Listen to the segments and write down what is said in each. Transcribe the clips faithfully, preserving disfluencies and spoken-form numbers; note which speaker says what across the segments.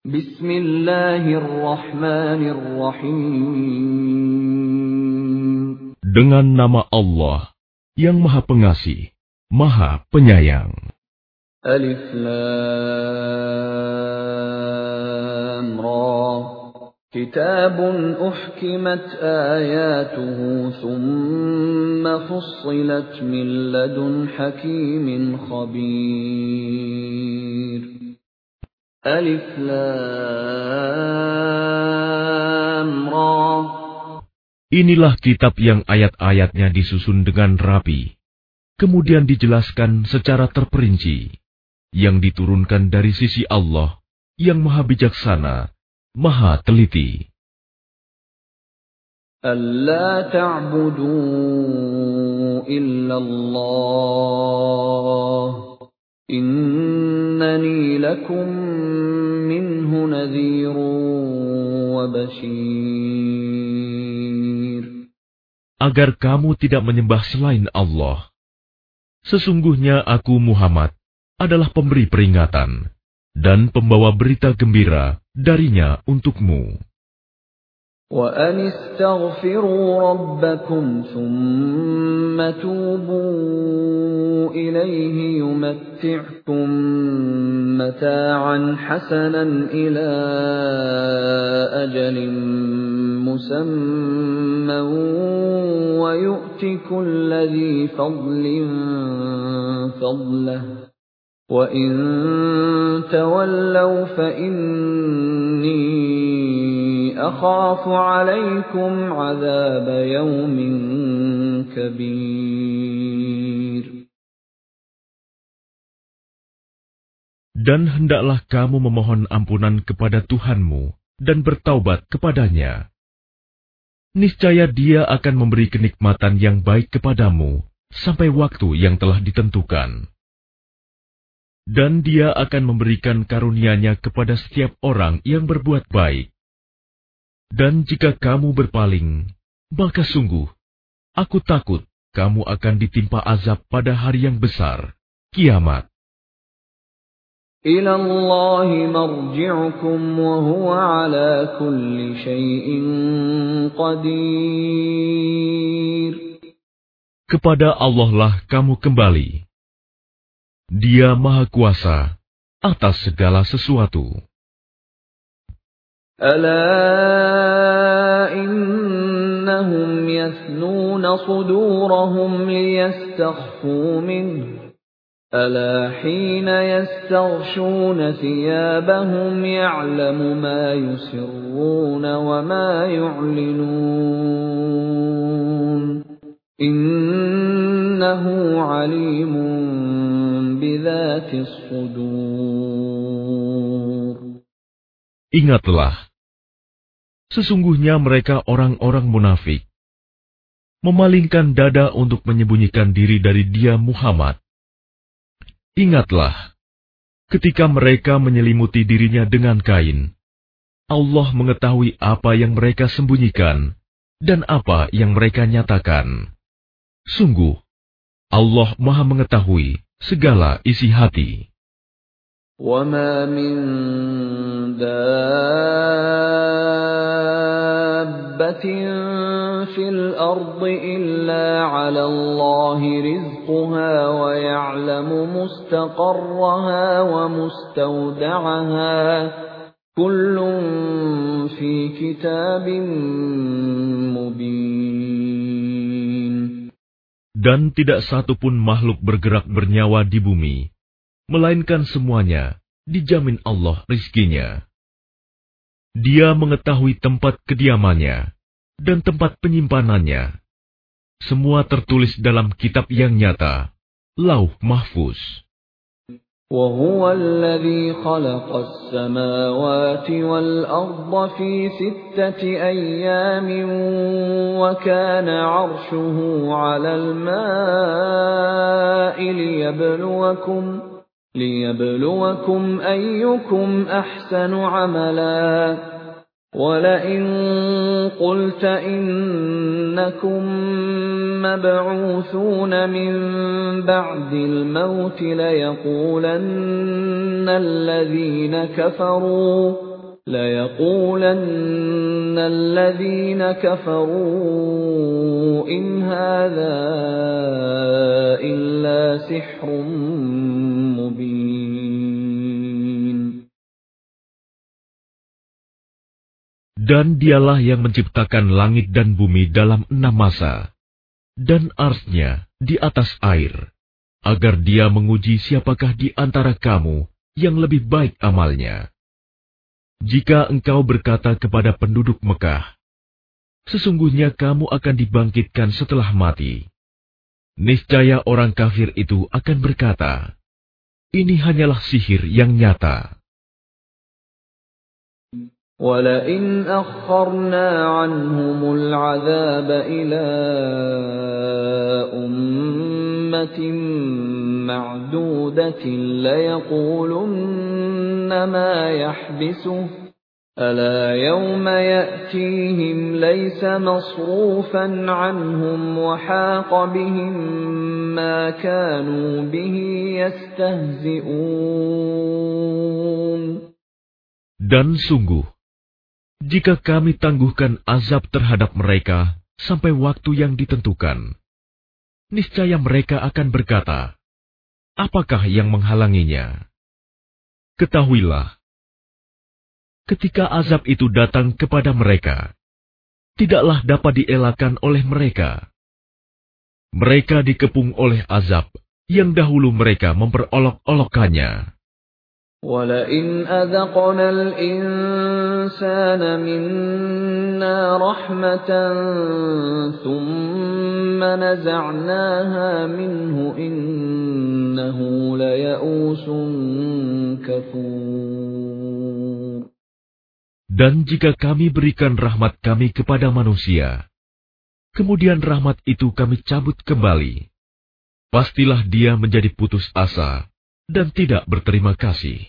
Speaker 1: Bismillahirrahmanirrahim.
Speaker 2: Dengan nama Allah yang Maha Pengasih, Maha Penyayang.
Speaker 1: Alif Lam Ra. Kitabun uhkimat ayatuhu thumma fussilat min ladun hakimin khabir. Alif Lam Ra.
Speaker 2: Inilah kitab yang ayat-ayatnya disusun dengan rapi, kemudian dijelaskan secara terperinci, yang diturunkan dari sisi Allah yang Maha Bijaksana, Maha Teliti.
Speaker 1: Alla ta'budu illallah, innani lakum minhu nadhirun wa bashir.
Speaker 2: Agar kamu tidak menyembah selain Allah. Sesungguhnya aku Muhammad adalah pemberi peringatan dan pembawa berita gembira darinya untukmu.
Speaker 1: Wa anistaghfiru rabbakum thumma tubu ilayhi yumatti'kum mata'an hasanan ila ajalin musamman wa yu'ti kulli dhi fadlin fadlahu wa in tawallaw fa inni akhafu 'alaykum 'adzab yawmin kabir.
Speaker 2: Dan hendaklah kamu memohon ampunan kepada Tuhanmu dan bertaubat kepadanya. Niscaya Dia akan memberi kenikmatan yang baik kepadamu sampai waktu yang telah ditentukan. Dan Dia akan memberikan karunia-Nya kepada setiap orang yang berbuat baik. Dan jika kamu berpaling, maka sungguh, aku takut kamu akan ditimpa azab pada hari yang besar, kiamat.
Speaker 1: Ila Allahi marji'ukum wa huwa ala kulli syai'in qadir.
Speaker 2: Kepada Allah lah kamu kembali. Dia Maha Kuasa atas segala sesuatu.
Speaker 1: Ala innahum yathnuna sudurahum liyastakhfu minhu. Ala hina yastaghshuna thiyabahum ya'lamu ma yusirruna wa ma yu'linun. Innahu 'alimun bidhatis sudur.
Speaker 2: Ingatlah, sesungguhnya mereka orang-orang munafik, memalingkan dada untuk menyembunyikan diri dari Dia Muhammad. Ingatlah, ketika mereka menyelimuti dirinya dengan kain, Allah mengetahui apa yang mereka sembunyikan dan apa yang mereka nyatakan. Sungguh, Allah Maha mengetahui segala isi hati.
Speaker 1: وَمَا مِن دَابَّةٍ فِي الْأَرْضِ إِلَّا عَلَى اللَّهِ رِزْقُهَا وَيَعْلَمُ مُسْتَقَرَّهَا وَمُسْتَوْدَعَهَا كُلٌّ فِي كِتَابٍ مُبِينٍ.
Speaker 2: Dan tidak satu pun makhluk bergerak bernyawa di bumi, melainkan semuanya dijamin Allah rizkinya. Dia mengetahui tempat kediamannya dan tempat penyimpanannya. Semua tertulis dalam kitab yang nyata, Lauh Mahfuz.
Speaker 1: وَهُوَ الَّذِي خَلَقَ السَّمَاوَاتِ وَالْأَرْضَ فِي سِتَّةِ أَيَّامٍ وَكَانَ عَرْشُهُ عَلَى الْمَاءِ لِيَبْلُوَكُمْ لِيَبْلُوَكُمْ أَيُّكُمْ أَحْسَنُ عَمَلًا وَلَئِن قُلْتَ إِنَّكُمْ مَبْعُوثُونَ مِنْ بَعْدِ الْمَوْتِ لَيَقُولَنَّ الَّذِينَ كَفَرُوا لَيَقُولَنَّ الَّذِينَ كَفَرُوا إِنْ هَذَا إِلَّا سِحْرٌ مُبِينٌ.
Speaker 2: Dan dialah yang menciptakan langit dan bumi dalam enam masa, dan arsy-Nya di atas air, agar Dia menguji siapakah di antara kamu yang lebih baik amalnya. Jika engkau berkata kepada penduduk Mekah, sesungguhnya kamu akan dibangkitkan setelah mati, niscaya orang kafir itu akan berkata, ini hanyalah sihir yang nyata.
Speaker 1: وَلَئِنْ أَخَّرْنَا عَنْهُمُ الْعَذَابَ إِلَىٰ أُمَّةٍ مَّعْدُودَةٍ لَيَقُولُنَّ مَا يَحْبِسُهُ أَلَا يَوْمَ يَأْتِيهِمْ لَيْسَ مَصْرُوفًا عَنْهُمْ وَحَاقَ بِهِم مَّا كَانُوا بِهِ يَسْتَهْزِئُونَ.
Speaker 2: Dan sungguh, jika kami tangguhkan azab terhadap mereka sampai waktu yang ditentukan, niscaya mereka akan berkata, apakah yang menghalanginya? Ketahuilah, ketika azab itu datang kepada mereka, tidaklah dapat dielakkan oleh mereka. Mereka dikepung oleh azab yang dahulu mereka memperolok-olokkannya.
Speaker 1: وَلَئِنْ أَذَقْنَا الْإِنسَانَ مِنَّا رَحْمَةً ثُمَّ نَزَعْنَاهَا مِنْهُ إِنَّهُ لَيَئُوسٌ كَفُورٌ.
Speaker 2: Dan jika kami berikan rahmat kami kepada manusia, kemudian rahmat itu kami cabut kembali, pastilah dia menjadi putus asa dan tidak berterima kasih.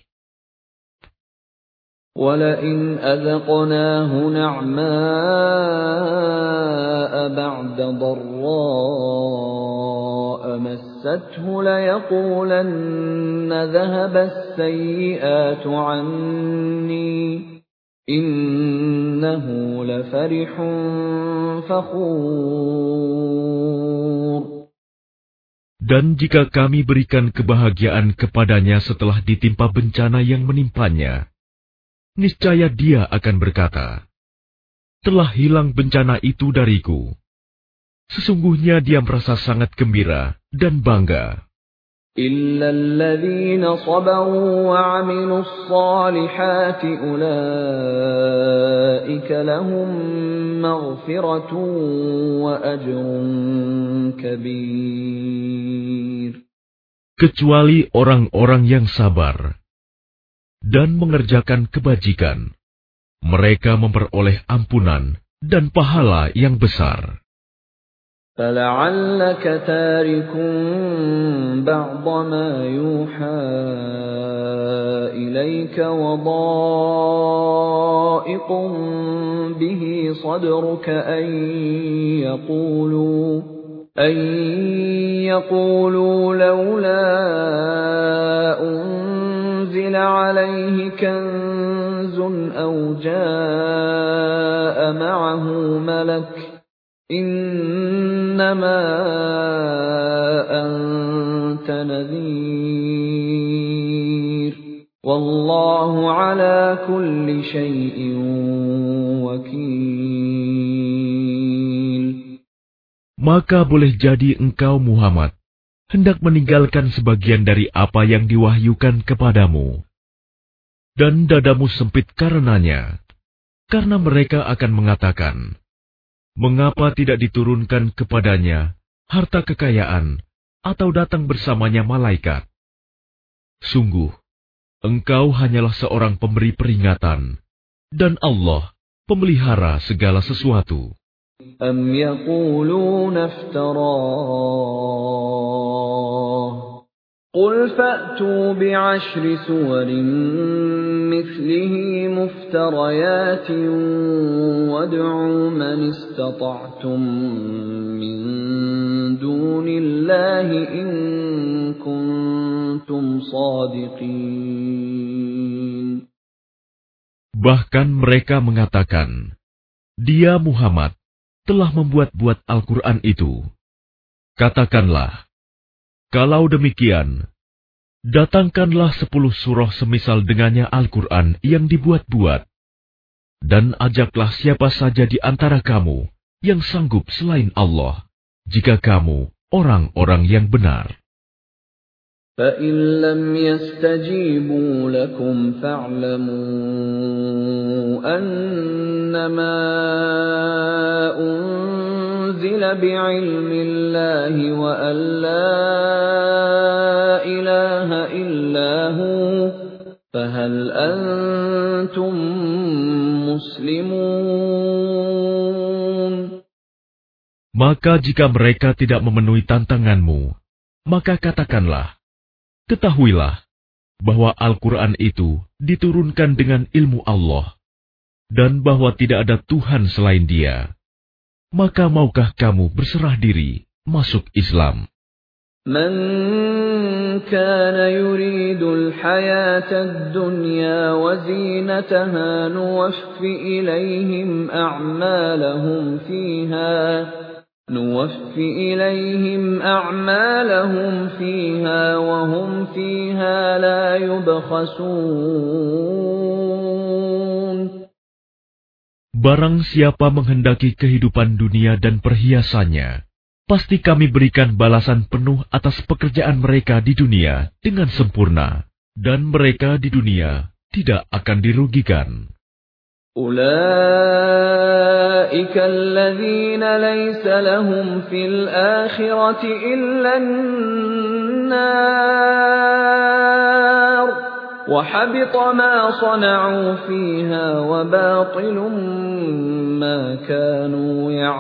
Speaker 1: وَلَئِنْ أَذَقْنَاهُ نَعْمَاءَ بَعْدَ ضَرَّاءَ مَسَّتْهُ لَيَقُولَنَّ ذَهَبَ السَّيِّئَاتُ عَنِّي إِنَّهُ لَفَرِحٌ فَخُورٌ.
Speaker 2: Dan jika kami berikan kebahagiaan kepadanya setelah ditimpa bencana yang menimpanya, niscaya dia akan berkata, telah hilang bencana itu dariku. Sesungguhnya dia merasa sangat gembira dan bangga.
Speaker 1: إِلَّا الَّذِينَ صَبَرُوا وَعَمِلُوا الصَّالِحَاتِ أُولَئِكَ لَهُم مَّغْفِرَةٌ وَأَجْرٌ كَبِيرٌ.
Speaker 2: Kecuali orang-orang yang sabar dan mengerjakan kebajikan, mereka memperoleh ampunan dan pahala yang besar.
Speaker 1: فَلَعَلَّكَ تَارِكٌ بَعْضَ مَا يُوحَىٰ إِلَيْكَ وَضَائِقٌ بِهِ صَدْرُكَ أَن يَقُولُوا أَن يَقُولُوا لَوْلَا أُنزِلَ عَلَيْهِ كَنزٌ أَوْ جَاءَ مَعَهُ مَلَكٌ إِنَّمَا أَنتَ نَذِيرٌ وَاللَّهُ عَلَى كُلِّ شَيْءٍ وَكِيلٌ.
Speaker 2: Maka boleh jadi engkau Muhammad hendak meninggalkan sebagian dari apa yang diwahyukan kepadamu, dan dadamu sempit karenanya, karena mereka akan mengatakan, mengapa tidak diturunkan kepadanya harta kekayaan atau datang bersamanya malaikat? Sungguh, engkau hanyalah seorang pemberi peringatan, dan Allah pemelihara segala sesuatu.
Speaker 1: أَمْ يَقُولُونَ افْتَرَاهُ قُلْ فَأْتُوا بِعَشْرِ سُوَرٍ مِثْلِهِ مفتريات وادعوا من استطعتم من دون الله إن كنتم صادقين.
Speaker 2: Bahkan mereka mengatakan, dia Muhammad telah membuat-buat Al-Quran itu. Katakanlah, kalau demikian, datangkanlah sepuluh surah semisal dengannya Al-Quran yang dibuat-buat, dan ajaklah siapa saja di antara kamu yang sanggup selain Allah, jika kamu orang-orang yang benar.
Speaker 1: فَإِن لَّمْ يَسْتَجِيبُوا لَكُمْ فَاعْلَمُوا أَنَّمَا أُنزِلَ بِعِلْمِ اللَّهِ وَأَن لَّا إِلَٰهَ إِلَّا هُوَ فَهَلْ أَنتُم مُّسْلِمُونَ.
Speaker 2: Maka jika mereka tidak memenuhi tantanganmu, maka katakanlah, ketahuilah bahwa Al-Quran itu diturunkan dengan ilmu Allah, dan bahwa tidak ada Tuhan selain Dia. Maka maukah kamu berserah diri masuk Islam?
Speaker 1: Man kana yuridul hayatad dunya wa zinataha nuwaffi ilayhim a'malahum fiha نوفي إليهم أعمالهم فيها وهم فيها لا يبخسون.
Speaker 2: Barang siapa menghendaki kehidupan dunia dan perhiasannya, pasti kami berikan balasan penuh atas pekerjaan mereka di dunia dengan sempurna, dan mereka di dunia tidak akan dirugikan.
Speaker 1: أولئك الذين ليس لهم في الآخرة إلا النار وحبط ما صنعوا فيها وباطل ما كانوا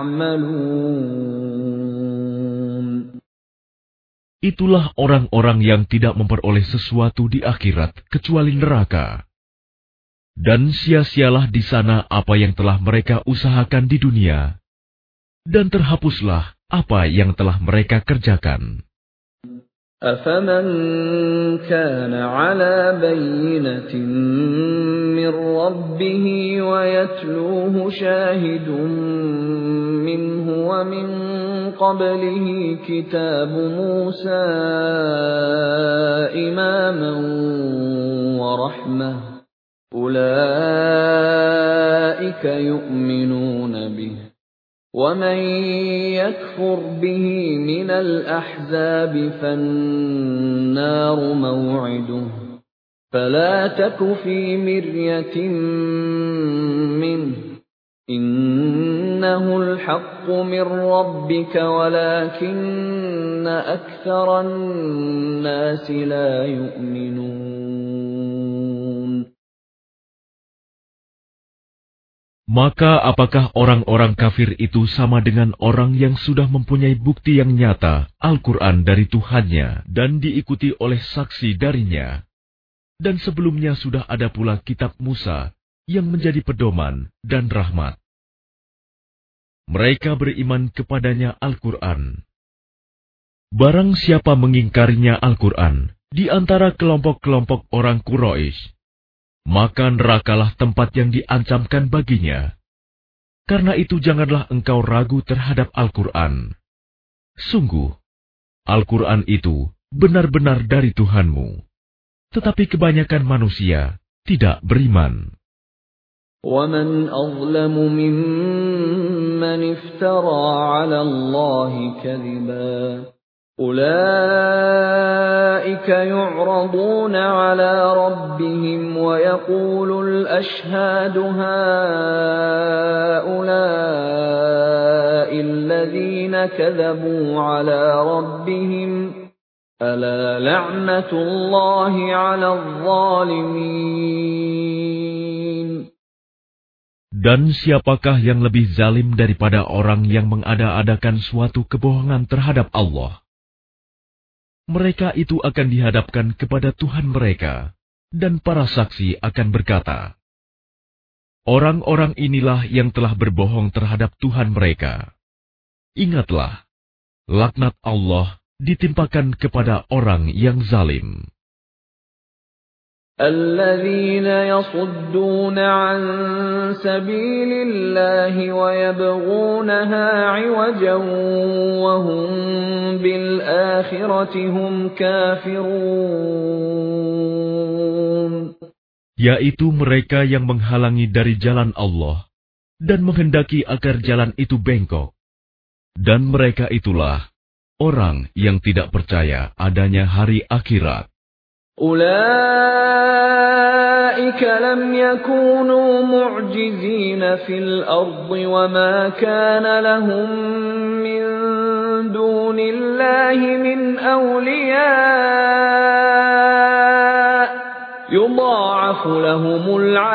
Speaker 1: يعملون.
Speaker 2: Itulah orang-orang yang tidak memperoleh sesuatu di akhirat kecuali neraka. Dan sia-sialah di sana apa yang telah mereka usahakan di dunia, dan terhapuslah apa yang telah mereka kerjakan.
Speaker 1: أَفَمَنْ كَانَ عَلَى بَيِّنَةٍ مِّن رَّبِّهِ وَيَتْلُوهُ شَاهِدٌ مِّنْهُ وَمِن قَبْلِهِ كِتَابُ مُوسَىٰ إِمَامًا وَرَحْمَةً أولئك يؤمنون به ومن يكفر به من الأحزاب فالنار موعده فلا تك في مرية منه إنه الحق من ربك ولكن أكثر الناس لا يؤمنون.
Speaker 2: Maka apakah orang-orang kafir itu sama dengan orang yang sudah mempunyai bukti yang nyata Al-Quran dari Tuhannya dan diikuti oleh saksi darinya? Dan sebelumnya sudah ada pula kitab Musa yang menjadi pedoman dan rahmat. Mereka beriman kepadanya Al-Quran. Barang siapa mengingkarinya Al-Quran di antara kelompok-kelompok orang Quraisy, maka nerakalah tempat yang diancamkan baginya. Karena itu janganlah engkau ragu terhadap Al-Quran. Sungguh, Al-Quran itu benar-benar dari Tuhanmu. Tetapi kebanyakan manusia tidak beriman.
Speaker 1: وَمَنْ أَظْلَمُ مِمَّنِ افْتَرَى عَلَى اللَّهِ كَذِبًا أولئك يعرضون على ربهم ويقول الأشهاد هؤلاء الذين كذبوا على ربهم ألا لعنة الله على الظالمين.
Speaker 2: Dan siapakah yang lebih zalim daripada orang yang mengada-adakan suatu kebohongan terhadap Allah? Mereka itu akan dihadapkan kepada Tuhan mereka, dan para saksi akan berkata, Orang-orang inilah yang telah berbohong terhadap Tuhan mereka. Ingatlah, laknat Allah ditimpakan kepada orang yang zalim.
Speaker 1: الذين يصدون عن سبيل الله ويبغونها عوجا وهم بالآخرة هم كافرون.
Speaker 2: Yaitu mereka yang menghalangi dari jalan Allah dan menghendaki agar jalan itu bengkok. Dan mereka itulah orang yang tidak percaya adanya hari akhirat.
Speaker 1: أولئك لم يكونوا معجزين في الأرض وما كان لهم من دون الله من أولياء يضاعف لهم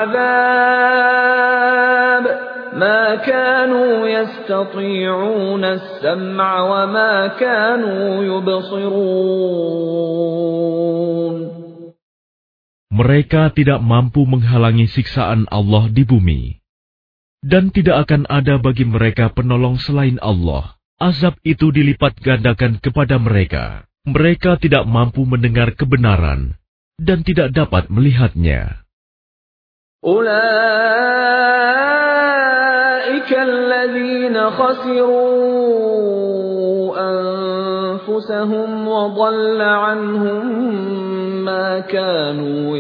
Speaker 1: العذاب ما كانوا يستطيعون السمع وما كانوا يبصرون.
Speaker 2: Mereka tidak mampu menghalangi siksaan Allah di bumi. Dan tidak akan ada bagi mereka penolong selain Allah. Azab itu dilipat gandakan kepada mereka. Mereka tidak mampu mendengar kebenaran dan tidak dapat melihatnya.
Speaker 1: أولئك الذين خسروا أنفسهم وضل عنهم ما كانوا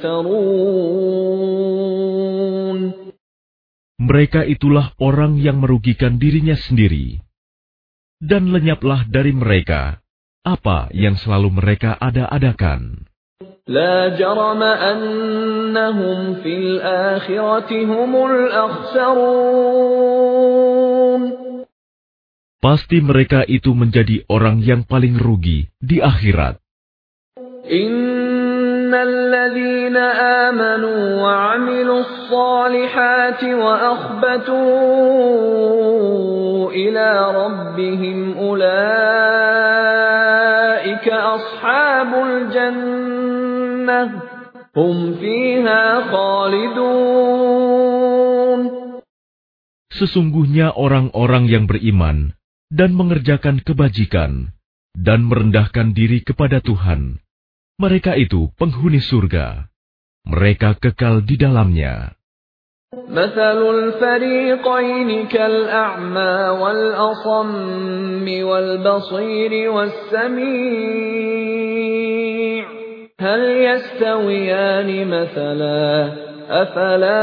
Speaker 1: يفترون.
Speaker 2: Mereka itulah orang yang merugikan dirinya sendiri. Dan lenyaplah dari mereka apa yang selalu mereka ada-adakan.
Speaker 1: لا جرم أنهم في الآخرة هم الأخسرون.
Speaker 2: Pasti mereka itu menjadi orang yang paling rugi di akhirat.
Speaker 1: إن الذين آمنوا وعملوا الصالحات وأخبتوا إلى ربهم أولئك أصحاب الجنة هم فيها خالدون.
Speaker 2: Sesungguhnya orang-orang yang beriman dan mengerjakan kebajikan dan merendahkan diri kepada Tuhan, mereka itu penghuni surga. Mereka kekal di dalamnya.
Speaker 1: مثل الفريقين كالأعمى والأصم والبصير والسميع هل يستويان مثلا أفلا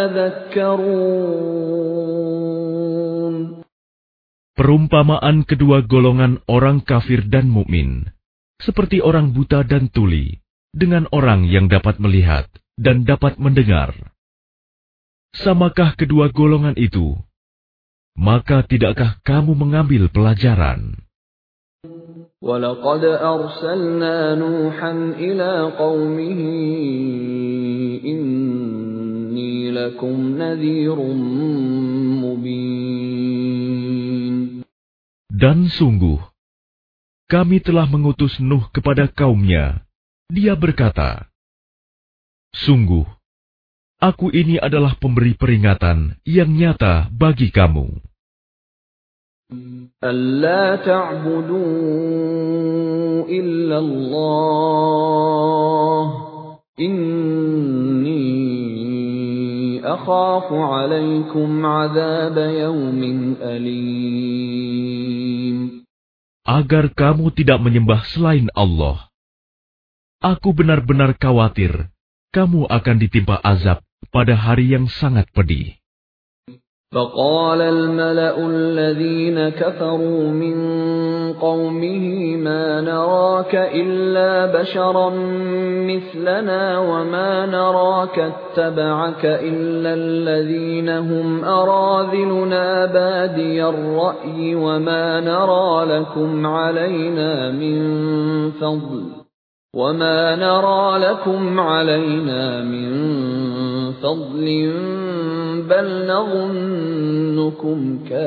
Speaker 1: تذكرون.
Speaker 2: Perumpamaan kedua golongan orang kafir dan mukmin, seperti orang buta dan tuli, dengan orang yang dapat melihat dan dapat mendengar. Samakah kedua golongan itu? Maka tidakkah kamu mengambil pelajaran?
Speaker 1: وَلَقَدْ أَرْسَلْنَا نُوحًا إِلَى قَوْمِهِ إِنِّي لَكُمْ نَذِيرٌ مُبِينٌ.
Speaker 2: Dan sungguh, kami telah mengutus Nuh kepada kaumnya. Dia berkata, sungguh, aku ini adalah pemberi peringatan yang nyata bagi kamu.
Speaker 1: أَلَّا تَعْبُدُوا إِلَّا اللَّهَ إِنِّي أَخَافُ عَلَيْكُمْ عَذَابَ يَوْمٍ أَلِيمٍ.
Speaker 2: Agar kamu tidak menyembah selain Allah. Aku benar-benar khawatir kamu akan ditimpa azab pada hari yang sangat pedih.
Speaker 1: فقال الملأ الذين كفروا من قومه ما نراك إلا بشرا مثلنا وما نراك اتبعك إلا الذين هم أراذلنا بادي الرأي وما نرى لكم علينا من فضل وما نرى لكم علينا من فضل بل نظنكم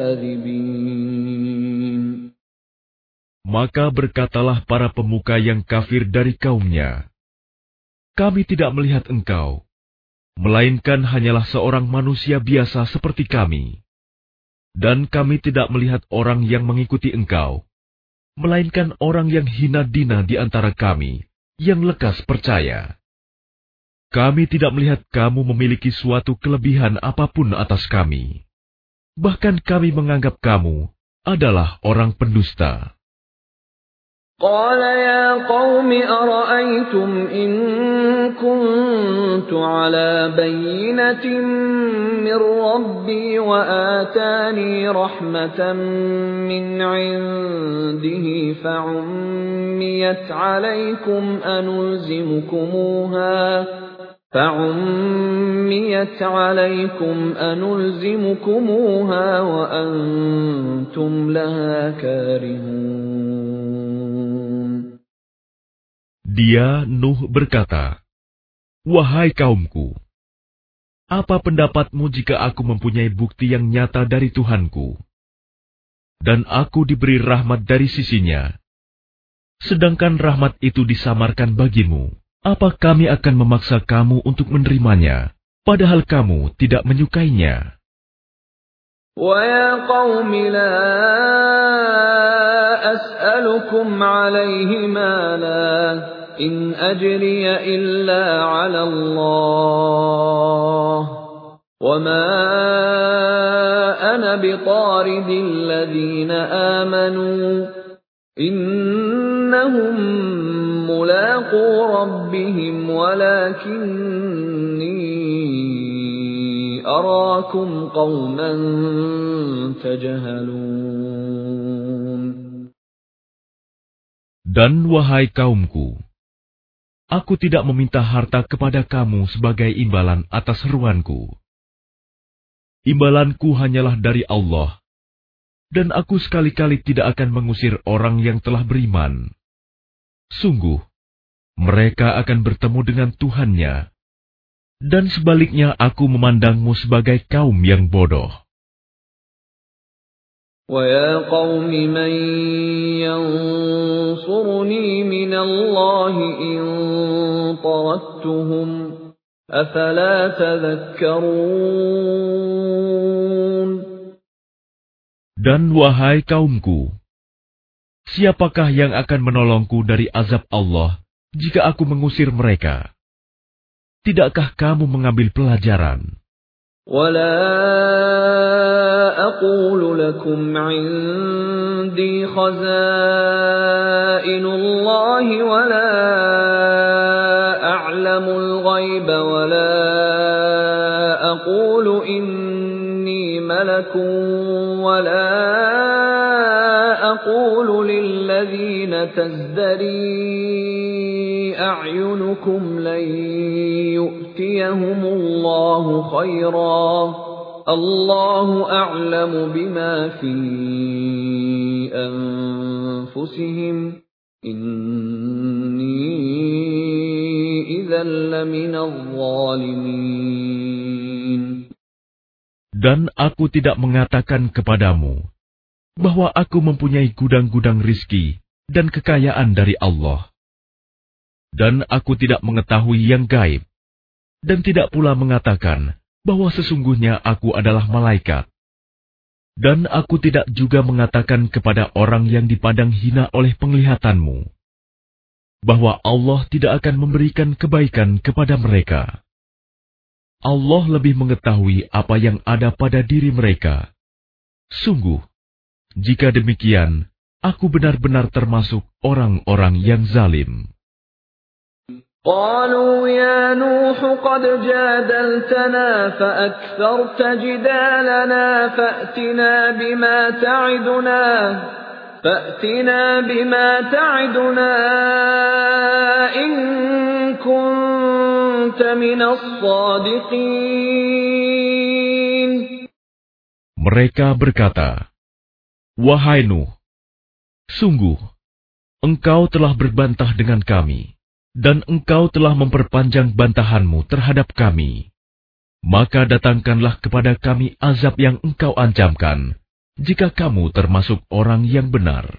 Speaker 1: كاذبين.
Speaker 2: Maka berkatalah para pemuka yang kafir dari kaumnya, kami tidak melihat engkau, melainkan hanyalah seorang manusia biasa seperti kami. Dan kami tidak melihat orang yang mengikuti engkau, melainkan orang yang hina dina di antara kami, yang lekas percaya. Kami tidak melihat kamu memiliki suatu kelebihan apapun atas kami. Bahkan kami menganggap kamu adalah orang pendusta.
Speaker 1: قال يا قوم أرأيتم إن كنت على بينة من ربي وآتاني رحمة من عنده فعميت عليكم أنلزمكموها فعميت عليكم أنلزمكموها وأنتم لها كارهون.
Speaker 2: Dia, Nuh, berkata, "Wahai kaumku, apa pendapatmu jika aku mempunyai bukti yang nyata dari Tuhanku, dan aku diberi rahmat dari sisinya, sedangkan rahmat itu disamarkan bagimu? Apa kami akan memaksa kamu untuk menerimanya, padahal kamu tidak menyukainya?"
Speaker 1: وَيَا قَوْمِ لَا أَسْأَلُكُمْ عَلَيْهِ مَالًا إِنْ أَجْرِيَ إِلَّا عَلَى اللَّهِ وَمَا أَنَا بِطَارِدِ الَّذِينَ آمَنُوا إِنَّهُمْ مُلَاقُو رَبِّهِمْ وَلَكِنِّي أَرَاكُمْ قَوْمًا تَجْهَلُونَ.
Speaker 2: Dan wahai kaumku, aku tidak meminta harta kepada kamu sebagai imbalan atas seruanku. Imbalanku hanyalah dari Allah, dan aku sekali-kali tidak akan mengusir orang yang telah beriman. Sungguh, mereka akan bertemu dengan Tuhannya, dan sebaliknya aku memandangmu sebagai kaum yang bodoh.
Speaker 1: وَيَا قَوْمِ مَنْ يَنْصُرُنِي مِنَ اللَّهِ إِنْ طَرَدتُّهُمْ أَفَلَا تَذَكَّرُونَ.
Speaker 2: Dan wahai kaumku, siapakah yang akan menolongku dari azab Allah jika aku mengusir mereka? Tidakkah kamu mengambil pelajaran?
Speaker 1: وَلَا أَقُولُ لَكُمْ عِنْدِي خَزَائِنُ اللَّهِ وَلَا أَعْلَمُ الْغَيْبَ وَلَا أَقُولُ إِنِّي مَلَكٌ وَلَا أَقُولُ لِلَّذِينَ تَزْدَرِي أَعْيُنُكُمْ لَنْ يُؤْتِيَهُمُ اللَّهُ خَيْرًا اللَّهُ أَعْلَمُ بِمَا فِي أَنفُسِهِمْ إِنِّي إِذًا لَّمِنَ الظَّالِمِينَ.
Speaker 2: Dan aku tidak mengatakan kepadamu bahwa aku mempunyai gudang-gudang rizki dan kekayaan dari Allah. Dan aku tidak mengetahui yang gaib, dan tidak pula mengatakan bahwa sesungguhnya aku adalah malaikat. Dan aku tidak juga mengatakan kepada orang yang dipandang hina oleh penglihatanmu, bahwa Allah tidak akan memberikan kebaikan kepada mereka. Allah lebih mengetahui apa yang ada pada diri mereka. Sungguh, jika demikian, aku benar-benar termasuk orang-orang yang zalim.
Speaker 1: قالوا يا نوح قد جادلتنا فأكثرت جدالنا فأتنا بما تعدنا فأتنا بما تعدنا إن كنت من الصادقين.
Speaker 2: Mereka berkata, "Wahai Nuh, sungguh, engkau telah berbantah dengan kami, dan engkau telah memperpanjang bantahanmu terhadap kami. Maka datangkanlah kepada kami azab yang engkau ancamkan, jika kamu termasuk orang yang benar."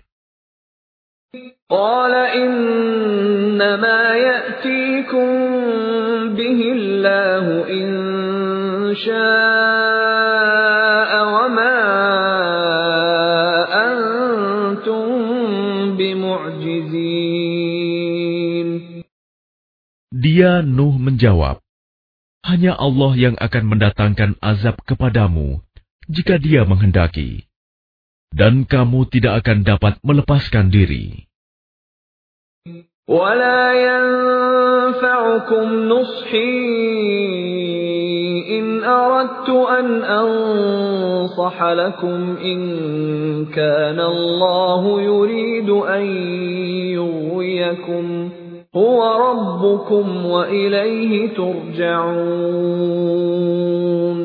Speaker 1: قال إنما يأتيكم به اللَّهُ إِن شَاءَ وَمَا أَنْتُمْ بِمُعْجِزِينَ.
Speaker 2: Dia Nuh menjawab, hanya Allah yang akan mendatangkan azab kepadamu jika Dia menghendaki, dan kamu tidak akan dapat melepaskan diri.
Speaker 1: وَلَا يَنفَعُكُمْ نُصْحِي إِنْ أَرَدْتُ أَنْ أَنصَحَ لَكُمْ إِنْ كَانَ اللَّهُ يُرِيدُ أَنْ يُغْوِيَكُمْ هُوَ رَبُّكُمْ وَإِلَيْهِ تُرْجَعُونَ.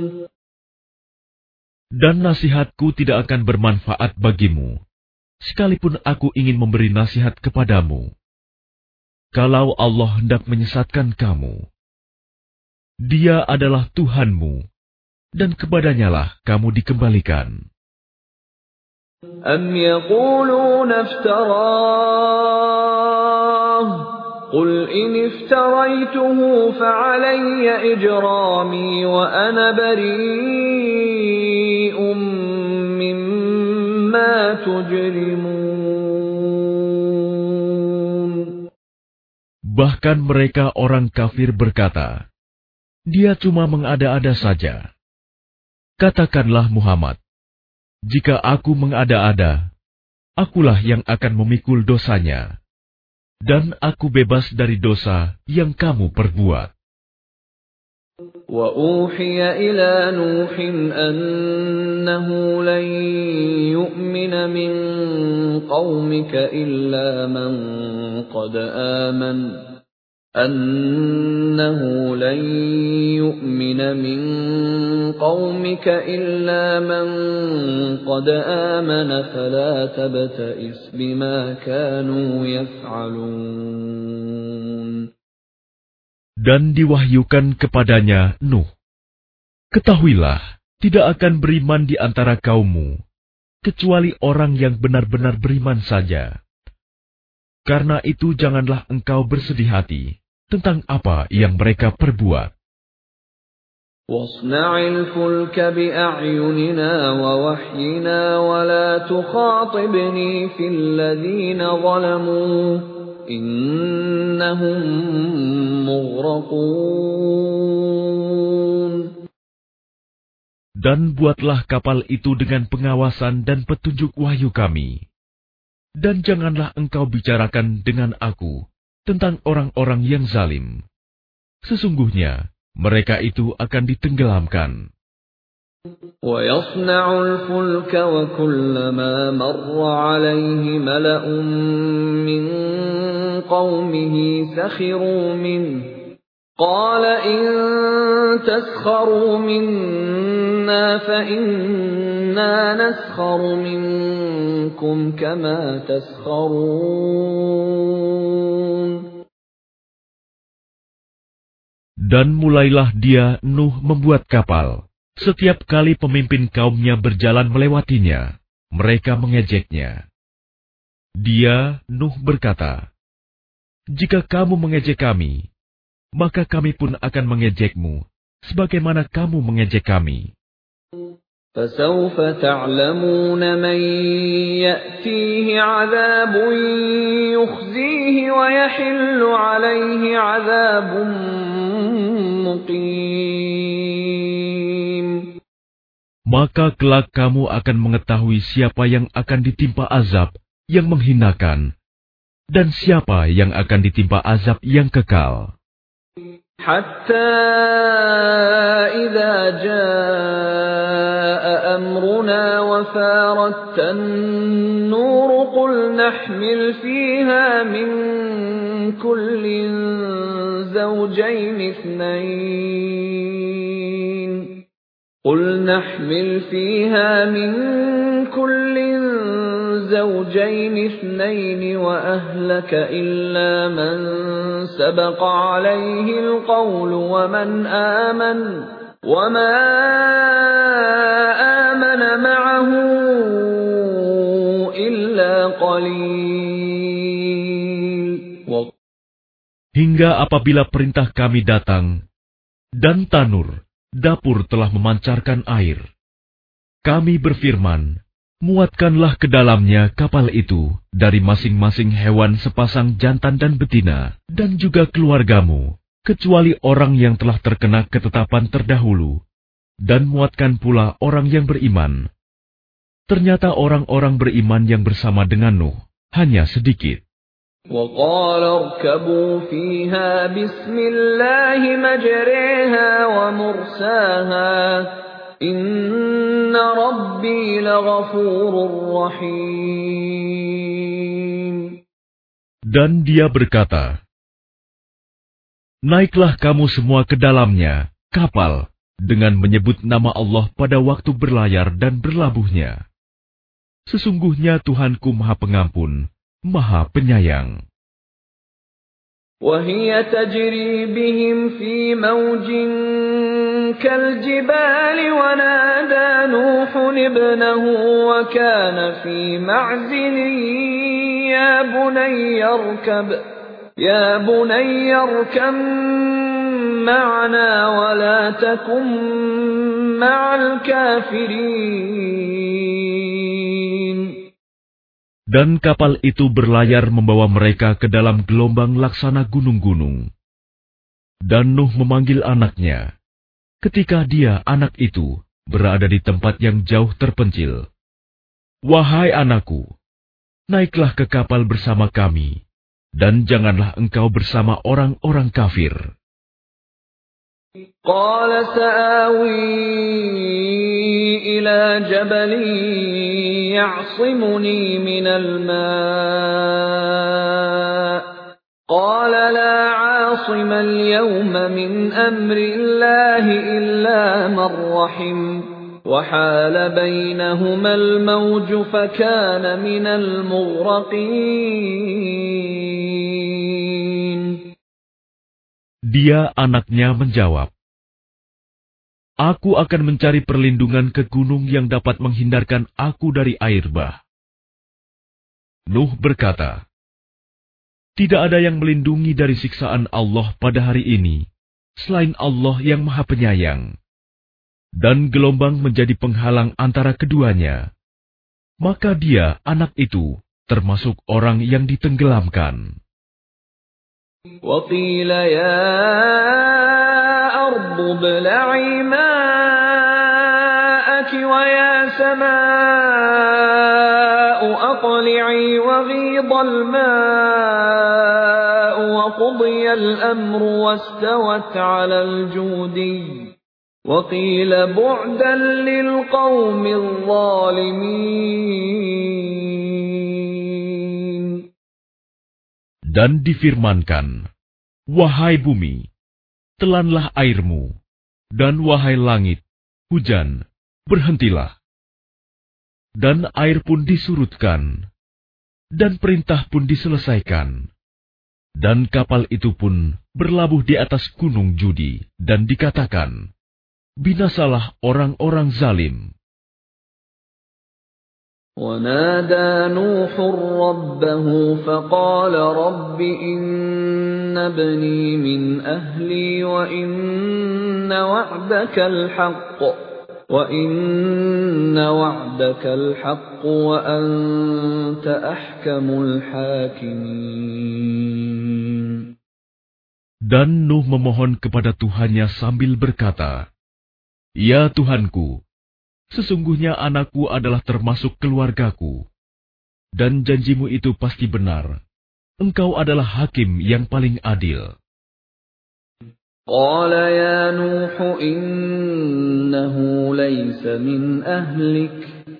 Speaker 2: Dan nasihatku tidak akan bermanfaat bagimu, sekalipun aku ingin memberi nasihat kepadamu. Kalau Allah hendak menyesatkan kamu, Dia adalah Tuhanmu, dan kepadanyalah kamu dikembalikan.
Speaker 1: أَمْ يَقُولُونَ افْتَرَاهُ قُلْ إِنِ افْتَرَيْتُهُ فَعَلَيَّ إِجْرَامِي وَأَنَا بَرِيءٌ مِّمَّا تُجْرِمُونَ.
Speaker 2: Bahkan mereka orang kafir berkata, Dia cuma mengada-ada saja. Katakanlah Muhammad, jika aku mengada-ada, akulah yang akan memikul dosanya, dan aku bebas dari dosa yang kamu perbuat.
Speaker 1: وَأُوحِيَ إِلَى نُوحٍ أَنَّهُ لَن يُؤْمِنَ مِن قَوْمِكَ إِلَّا مَن قَدْ آمَنَ أَنَّهُ لَن يُؤْمِنَ مِن قَوْمِكَ إِلَّا مَن قَدْ آمَنَ فَلَا تَبْتَئِسْ بِمَا كَانُوا يَفْعَلُونَ.
Speaker 2: Dan diwahyukan kepadanya Nuh, ketahuilah, tidak akan beriman di antara kaummu, kecuali orang yang benar-benar beriman saja. Karena itu janganlah engkau bersedih hati tentang apa yang mereka perbuat.
Speaker 1: وَاصْنَعِ الْفُلْكَ بِأَعْيُنِنَا وَوَحْيِنَا وَلَا تُخَاطِبْنِي فِي الَّذِينَ ظَلَمُوا إِنَّهُمْ مُغْرَقُونَ.
Speaker 2: Dan buatlah kapal itu dengan pengawasan dan petunjuk wahyu kami. Dan janganlah engkau bicarakan dengan aku tentang orang-orang yang zalim. Sesungguhnya mereka itu akan ditenggelamkan.
Speaker 1: وَيَصْنَعُ الْفُلْكَ وَكُلَّمَا مَرَّ عَلَيْهِ مَلَأٌ مِّن قَوْمِهِ سَخِرُوا مِنْهُ قَالَ إِن تَسْخَرُوا مِنَّا فَإِنَّا نَسْخَرُ مِنكُمْ كَمَا تَسْخَرُونَ.
Speaker 2: Dan mulailah dia Nuh membuat kapal. Setiap kali pemimpin kaumnya berjalan melewatinya, mereka mengejeknya. Dia, Nuh, berkata, jika kamu mengejek kami, maka kami pun akan mengejekmu, sebagaimana kamu mengejek kami.
Speaker 1: فَسَوْفَ تَعْلَمُونَ مَنْ يَأْتِيهِ عَذَابٌ يُخْزِيهِ وَيَحِلُّ عَلَيْهِ عَذَابٌ مُقِيمٌ.
Speaker 2: Maka kelak kamu akan mengetahui siapa yang akan ditimpa azab yang menghinakan, dan siapa yang akan ditimpa azab yang kekal.
Speaker 1: حَتَّى إِذَا جَاءَ أَمْرُنَا وَفَارَتِ النُّورُ قُلْ نَحْمِلُ فِيهَا مِن كُلٍّ زَوْجَيْنِ اثْنَيْنِ قُلْ نَحْمِلُ فِيهَا مِن كُلٍّ زَوْجَيْنِ اثْنَيْنِ وَأَهْلَكَ إِلَّا مَن سَبَقَ عَلَيْهِ الْقَوْلُ وَمَنْ آمَنَ وَمَا آمَنَ مَعَهُ إِلَّا قَلِيلٌ.
Speaker 2: Hingga apabila perintah kami datang, Dan tanur, dapur telah memancarkan air. Kami berfirman, muatkanlah ke dalamnya kapal itu dari masing-masing hewan sepasang jantan dan betina, dan juga keluargamu, kecuali orang yang telah terkena ketetapan terdahulu, dan muatkan pula orang yang beriman. Ternyata orang-orang beriman yang bersama dengan Nuh hanya sedikit.
Speaker 1: وَقَالَ ارْكَبُوا فِيهَا بِسْمِ اللَّهِ مَجْرَاهَا وَمُرْسَاهَا إِنَّ رَبِّي لَغَفُورٌ رَّحِيمٌ.
Speaker 2: Dan dia berkata, naiklah kamu semua ke dalamnya, kapal, dengan menyebut nama Allah pada waktu berlayar dan berlabuhnya. Sesungguhnya Tuhanku Maha Pengampun, Maha Penyayang.
Speaker 1: وَهِيَ تَجْرِي بِهِمْ فِي مَوْجٍ كَالْجِبَالِ وَنَادَى نُوحٌ ابْنَهُ وَكَانَ فِي مَعْزِلٍ يَا بُنَيَّ ارْكَبْ يَا بُنَيَّ ارْكَبْ مَعَنَا وَلَا تَكُن مَّعَ الْكَافِرِينَ.
Speaker 2: Dan kapal itu berlayar membawa mereka ke dalam gelombang laksana gunung-gunung. Dan Nuh memanggil anaknya, ketika dia, anak itu, berada di tempat yang jauh terpencil. Wahai anakku, naiklah ke kapal bersama kami, dan janganlah engkau bersama orang-orang kafir.
Speaker 1: قال سآوي إلى جبل يعصمني من الماء قال لا عاصم اليوم من أمر الله إلا من رحم وحال بينهما الموج فكان من المغرقين.
Speaker 2: Dia, anaknya, menjawab, aku akan mencari perlindungan ke gunung yang dapat menghindarkan aku dari air bah. Nuh berkata, tidak ada yang melindungi dari siksaan Allah pada hari ini, selain Allah yang Maha Penyayang. Dan gelombang menjadi penghalang antara keduanya. Maka dia, anak itu, termasuk orang yang ditenggelamkan.
Speaker 1: وَقِيلَ يَا أَرْضُ ابْلَعِي مَاءَكِ وَيَا سَمَاءُ أَقْلِعِي وَغِيضَ الْمَاءُ وَقُضِيَ الْأَمْرُ وَاسْتَوَتْ عَلَى الْجُودِيِّ وَقِيلَ بُعْدًا لِلْقَوْمِ الظَّالِمِينَ.
Speaker 2: Dan difirmankan, wahai bumi, telanlah airmu, dan wahai langit, hujan, berhentilah. Dan air pun disurutkan, dan perintah pun diselesaikan. Dan kapal itu pun berlabuh di atas gunung Judi, dan dikatakan, binasalah orang-orang zalim.
Speaker 1: وَنَادَى نُوحٌ رَبَّهُ فَقَالَ رَبِّ إِنَّ ابْنِي مِنْ أَهْلِي وَإِنَّ وَعْدَكَ الْحَقُّ وَإِنَّ وَعْدَكَ الْحَقُّ وَأَنْتَ أَحْكَمُ الْحَاكِمِينَ.
Speaker 2: Dan Nuh memohon kepada Tuhannya sambil berkata, ya Tuhanku, sesungguhnya anakku adalah termasuk keluargaku, dan janjimu itu pasti benar. Engkau adalah hakim yang paling adil.
Speaker 1: قال يا نوح إنه ليس من أهلك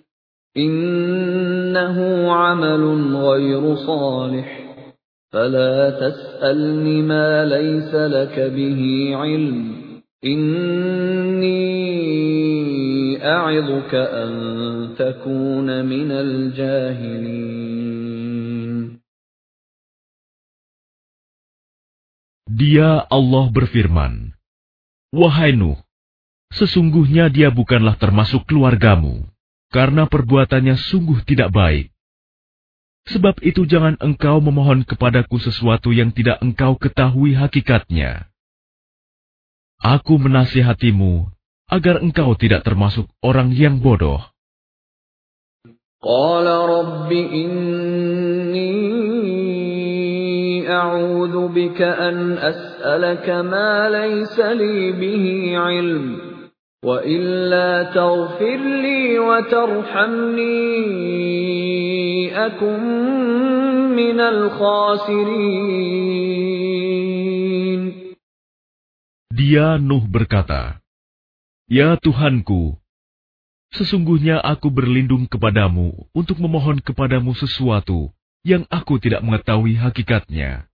Speaker 1: إنه عمل غير صالح فلا تسألني ما ليس لك به علم إني أعظك أن تكون من الجاهلين.
Speaker 2: Dia, Allah, berfirman, wahai Nuh, sesungguhnya dia bukanlah termasuk keluargamu, karena perbuatannya sungguh tidak baik. Sebab itu jangan engkau memohon kepadaku sesuatu yang tidak engkau ketahui hakikatnya. Aku menasihatimu agar engkau tidak termasuk orang yang bodoh.
Speaker 1: Qala rabbi inni a'udzu bika an as'alaka ma laysa li bihi 'ilm wa illa taghfir li wa tarhamni akun minal khasirin.
Speaker 2: Dia Nuh berkata, "Ya Tuhanku, sesungguhnya aku berlindung kepadamu untuk memohon kepadamu sesuatu yang aku tidak mengetahui hakikatnya.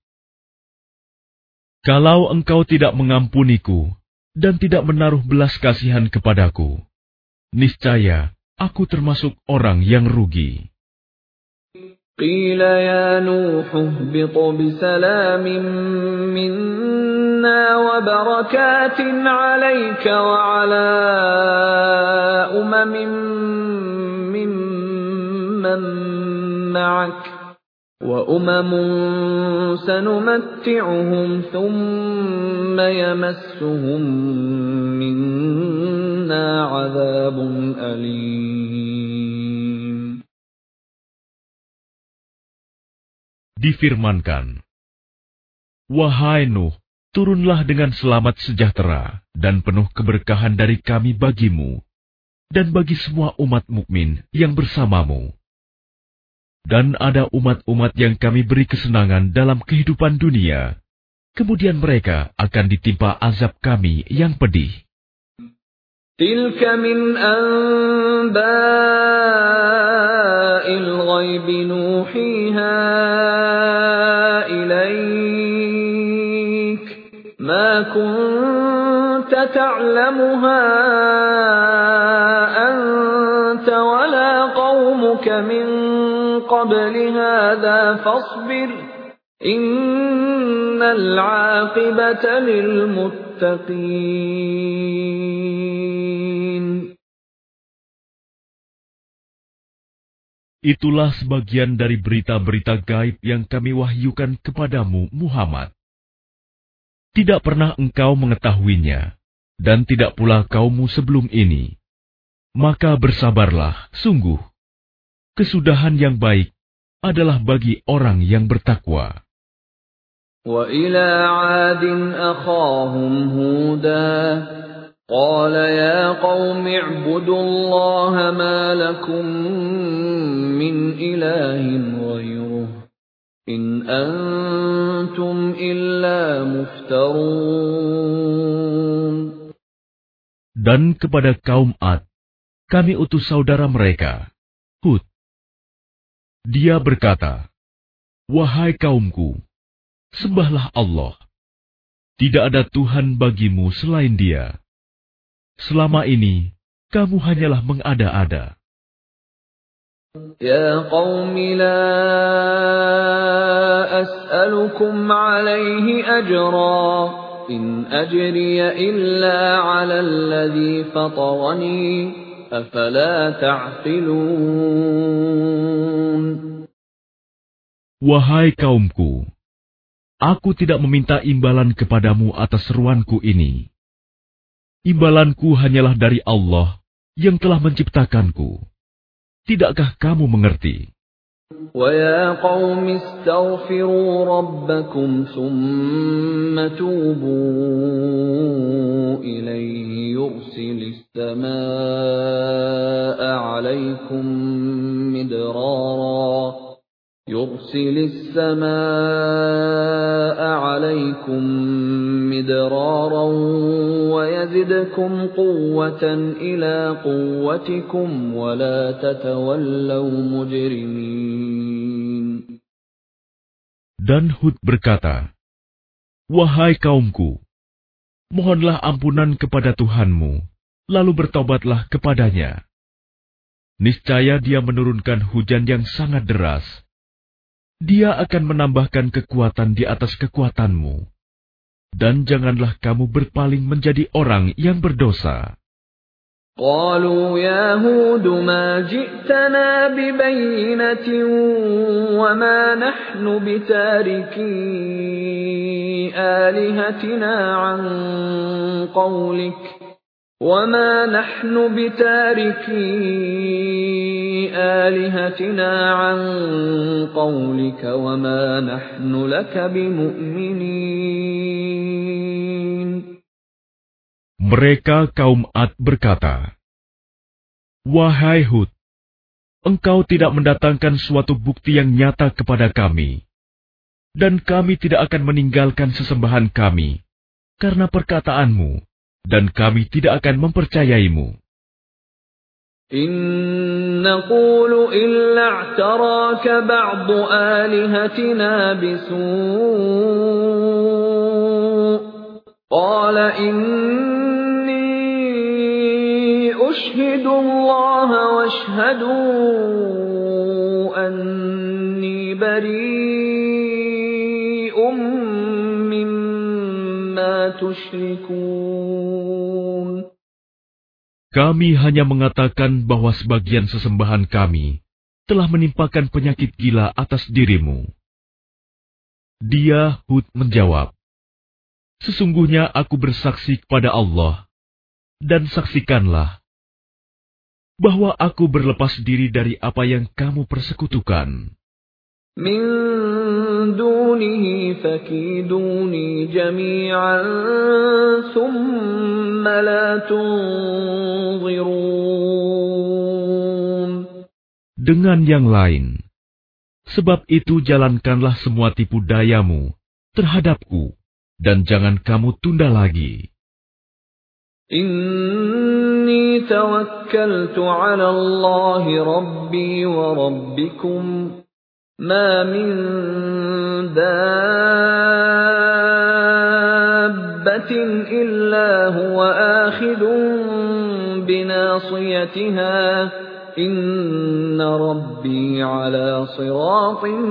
Speaker 2: Kalau engkau tidak mengampuniku dan tidak menaruh belas kasihan kepadaku, niscaya aku termasuk orang yang rugi."
Speaker 1: Qila ya Nuh ihbit bisalamin minna wa barakatin 'alayka wa 'ala umamin mimman ma'ak wa umamun sanumatti'uhum thumma yamassuhum minna 'adzabun alim.
Speaker 2: Difirmankan, "Wahai Nuh, turunlah dengan selamat sejahtera dan penuh keberkahan dari kami bagimu dan bagi semua umat mukmin yang bersamamu. Dan ada umat-umat yang kami beri kesenangan dalam kehidupan dunia, kemudian mereka akan ditimpa azab kami yang pedih."
Speaker 1: Tilka min anba'il ghaibi nuhiha ilaik ma kunta ta'lamuha anta wala qaumuka min qabli hadha fasbir innal 'aqibata lil muttaqin.
Speaker 2: Itulah sebagian dari berita-berita gaib yang kami wahyukan kepadamu, Muhammad. Tidak pernah engkau mengetahuinya, dan tidak pula kaummu sebelum ini. Maka bersabarlah, sungguh. Kesudahan yang baik adalah bagi orang yang bertakwa.
Speaker 1: Wa ila 'adin akhahum Huda. قال يا قوم اعبدوا الله ما لكم من إله غيره إن أنتم إلا مفترون.
Speaker 2: Dan kepada kaum Ad, kami utus saudara mereka, Hud. Dia berkata, "Wahai kaumku, sembahlah Allah. Tidak ada Tuhan bagimu selain Dia. Selama ini, kamu hanyalah mengada-ada."
Speaker 1: Ya qaumi la as'alukum alaihi ajra, in ajriya illa 'ala alladhi fatarani, afala ta'qilun.
Speaker 2: Wahai kaumku, aku tidak meminta imbalan kepadamu atas seruanku ini. Imbalanku hanyalah dari Allah yang telah menciptakanku. Tidakkah kamu mengerti?
Speaker 1: Wa ya qaumi astaghfiru rabbakum thumma tubu ilayhi yursilis samaa'a 'alaykum midrara يرسل السماء عليكم مدرارا ويزدكم قوة إلى قوتكم ولا تتولوا مجرمين.
Speaker 2: Dan Hud berkata, "Wahai kaumku, mohonlah ampunan kepada Tuhanmu, lalu bertobatlah kepadanya. Niscaya Dia menurunkan hujan yang sangat deras. Dia akan menambahkan kekuatan di atas kekuatanmu. Dan janganlah kamu berpaling menjadi orang yang berdosa."
Speaker 1: قالوا يا هود ما جئتنا ببينة وما نحن بتاركي آلهتنا عن قولك وما نحن بتاركي آلهتنا عن قولك وما نحن لك بمؤمنين.
Speaker 2: Mereka kaum Ad berkata, "Wahai Hud, engkau tidak mendatangkan suatu bukti yang nyata kepada kami, dan kami tidak akan meninggalkan sesembahan kami karena perkataanmu, dan kami tidak akan mempercayaimu.
Speaker 1: إن نقول إلا اعتراك بعض آلهتنا بسوء قال إني أشهد الله واشهدوا أني بريء مما تشركون.
Speaker 2: Kami hanya mengatakan bahwa sebagian sesembahan kami telah menimpakan penyakit gila atas dirimu." Dia, Hud, menjawab, "Sesungguhnya aku bersaksi kepada Allah, dan saksikanlah bahwa aku berlepas diri dari apa yang kamu persekutukan.
Speaker 1: Min dunihi fakiduni jami'an thumma la tunzirun."
Speaker 2: Dengan yang lain, sebab itu jalankanlah semua tipu dayamu terhadapku, dan jangan kamu tunda lagi.
Speaker 1: Inni tawakkaltu 'ala Allah Rabbi wa Rabbikum ma min dabbatin illa huwa akhidun binasiyatiha inna Rabbi 'ala siratin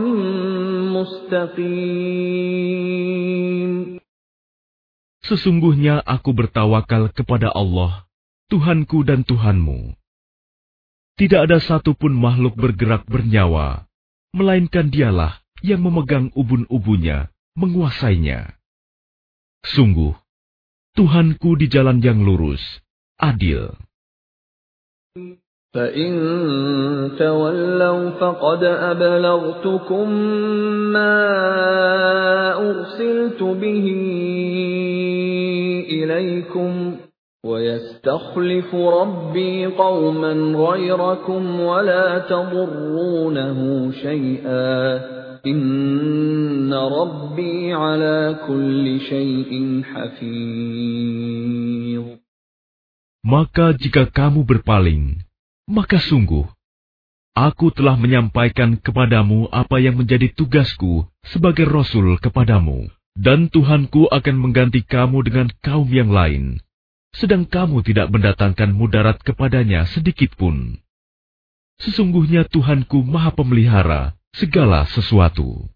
Speaker 1: mustaqim.
Speaker 2: Sesungguhnya aku bertawakal kepada Allah, Tuhanku dan Tuhanmu. Tidak ada satupun makhluk bergerak bernyawa, melainkan Dialah yang memegang ubun-ubunnya, menguasainya. Sungguh, Tuhanku di jalan yang lurus, adil.
Speaker 1: فَإِن تَوَلَّوْا فَقَدْ أَبْلَغْتُكُم مَّا أُرْسِلْتُ بِهِ إِلَيْكُمْ وَيَسْتَخْلِفُ رَبِّي قَوْمًا غَيْرَكُمْ وَلَا تَضُرُّونَهُ شَيْئًا إِنَّ رَبِّي عَلَى كُلِّ شَيْءٍ حَفِيظٌ.
Speaker 2: Maka jika kamu berpaling, maka sungguh, aku telah menyampaikan kepadamu apa yang menjadi tugasku sebagai Rasul kepadamu, dan Tuhanku akan mengganti kamu dengan kaum yang lain, sedang kamu tidak mendatangkan mudarat kepadanya sedikitpun. Sesungguhnya Tuhanku Maha Pemelihara segala sesuatu.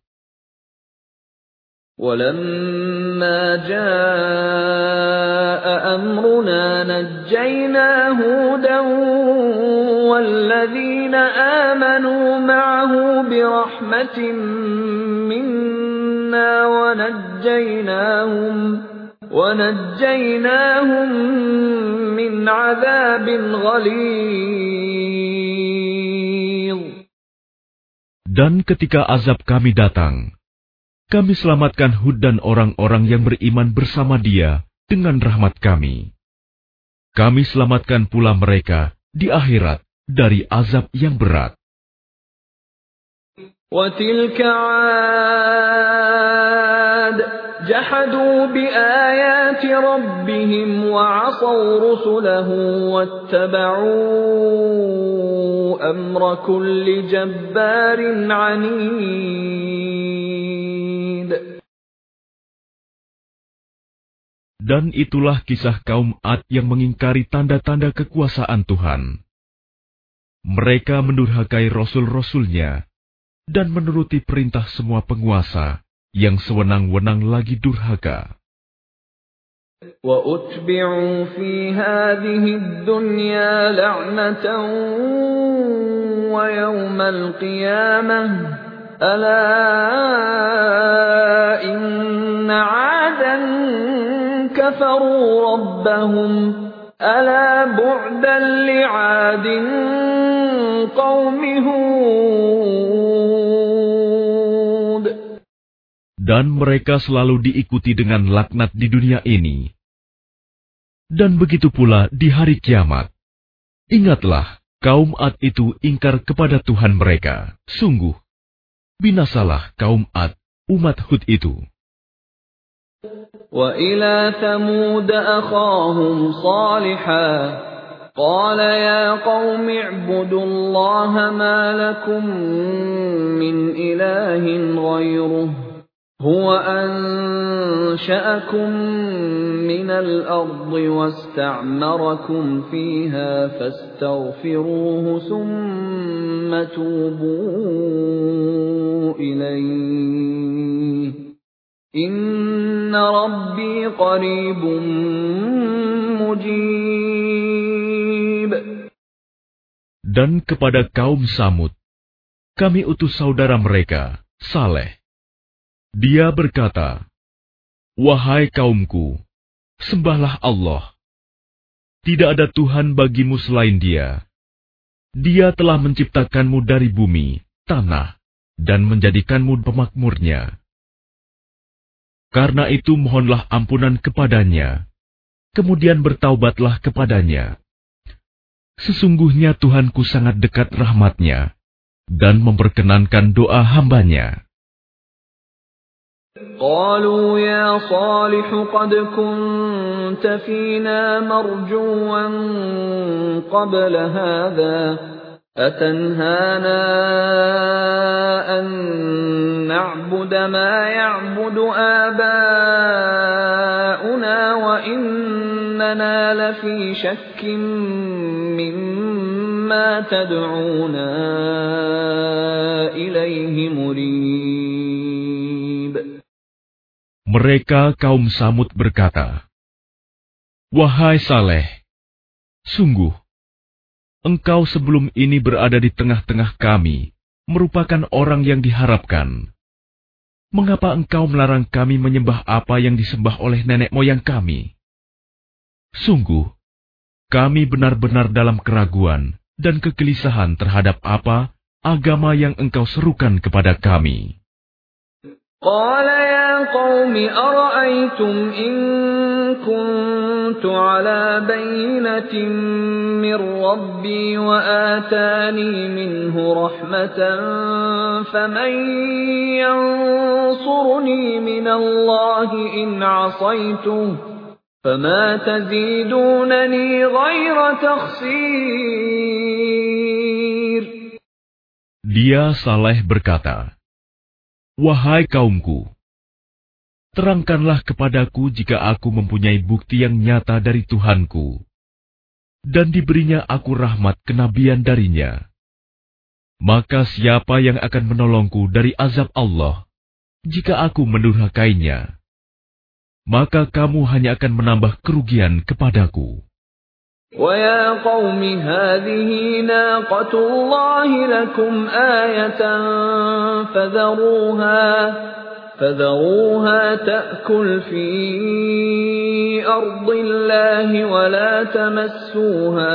Speaker 1: وَلَمَّا جَاءَ أَمْرُنَا نَجَّيْنَا هُودًا وَالَّذِينَ آمَنُوا مَعَهُ بِرَحْمَةٍ مِنَّا وَنَجَّيْنَاهُمْ وَنَجَّيْنَاهُمْ مِنْ عَذَابٍ غَلِيظٍ.
Speaker 2: Dan ketika azab kami datang, kami selamatkan Hud dan orang-orang yang beriman bersama dia dengan rahmat kami. Kami selamatkan pula mereka di akhirat dari azab yang berat.
Speaker 1: وَتِلْكَ عَادٌ جَحَدُوا بِآيَاتِ رَبِّهِمْ وَعَصَوْا رُسُلَهُ وَاتَّبَعُوا أَمْرَ كُلِّ جَبَّارٍ عَنِيدٍ.
Speaker 2: Dan itulah kisah kaum Ad yang mengingkari tanda-tanda kekuasaan Tuhan. Mereka mendurhakai rasul-rasulnya dan menuruti perintah semua penguasa yang sewenang-wenang lagi durhaka.
Speaker 1: وَأُتْبِعُوا فِي هَٰذِهِ الدُّنْيَا لَعْنَةً وَيَوْمَ الْقِيَامَةِ أَلَا إِنَّ عَادًا كَفَرُوا رَبَّهُمْ أَلَا بُعْدًا لِعَادٍ قَوْمِ هُودٍ.
Speaker 2: Dan mereka selalu diikuti dengan laknat di dunia ini. Dan begitu pula di hari kiamat. Ingatlah, kaum Ad itu ingkar kepada Tuhan mereka. Sungguh, binasalah kaum Ad, umat Hud itu.
Speaker 1: وَإِلَى ثَمُودَ أَخَاهُمْ صَالِحًا قَالَ يَا قَوْمِ اعْبُدُوا اللَّهَ مَا لَكُمْ مِنْ إِلَٰهٍ غَيْرُهُ هُوَ أَنشَأَكُم مِّنَ الْأَرْضِ وَاسْتَعْمَرَكُمْ فِيهَا فَاسْتَغْفِرُوهُ ثُمَّ تُوبُوا إِلَيْهِ إِنَّ رَبِّي قَرِيبٌ مُجِيبٌ.
Speaker 2: Dan kepada kaum Samud, kami utus saudara mereka, Saleh. Dia berkata, "Wahai kaumku, sembahlah Allah. Tidak ada Tuhan bagimu selain Dia. Dia telah menciptakanmu dari bumi, tanah, dan menjadikanmu pemakmurnya. Karena itu mohonlah ampunan kepadanya, kemudian bertaubatlah kepadanya. Sesungguhnya Tuhanku sangat dekat rahmatnya, dan memperkenankan doa hambanya."
Speaker 1: قالوا يا صالح قد كنت فينا مرجوا قبل هذا أتنهانا أن نعبد ما يعبد آباؤنا وإننا لفي شك مما تدعونا إليه مريب.
Speaker 2: Mereka kaum Samud berkata, "Wahai Saleh, sungguh, engkau sebelum ini berada di tengah-tengah kami, merupakan orang yang diharapkan. Mengapa engkau melarang kami menyembah apa yang disembah oleh nenek moyang kami? Sungguh, kami benar-benar dalam keraguan dan kegelisahan terhadap apa agama yang engkau serukan kepada kami."
Speaker 1: قال يا قوم أرأيتم إن كنت على بينة من ربي وآتاني منه رحمة فمن ينصرني من الله إن عصيته فما تزيدونني غير تخسير.
Speaker 2: Dia Saleh berkata, "Wahai kaumku, terangkanlah kepadaku jika aku mempunyai bukti yang nyata dari Tuhanku, dan diberinya aku rahmat kenabian darinya. Maka siapa yang akan menolongku dari azab Allah, jika aku mendurhakainya? Maka kamu hanya akan menambah kerugian kepadaku."
Speaker 1: وَيَا قَوْمِ هَٰذِهِ نَاقَةُ اللَّهِ لَكُمْ آيَةً فَذَرُوهَا فَذَرُوهَا تَأْكُلْ فِي أَرْضِ اللَّهِ وَلَا تَمَسُّوهَا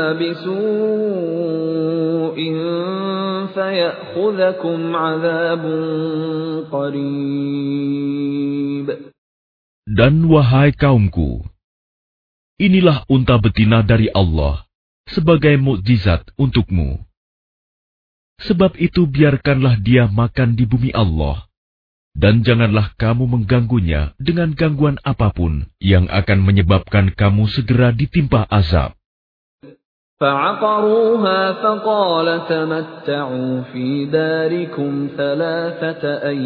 Speaker 1: بِسُوءٍ فَيَأْخُذَكُمْ عَذَابٌ قَرِيبٌ.
Speaker 2: Dan wahai kaumku, inilah unta betina dari Allah sebagai mukjizat untukmu. Sebab itu biarkanlah dia makan di bumi Allah, dan janganlah kamu mengganggunya dengan gangguan apapun yang akan menyebabkan kamu segera ditimpa azab.
Speaker 1: فَعَقَرُوهَا فَقَالَ تَمَتَّعُوا فِي دَارِكُمْ ثَلَاثَةَ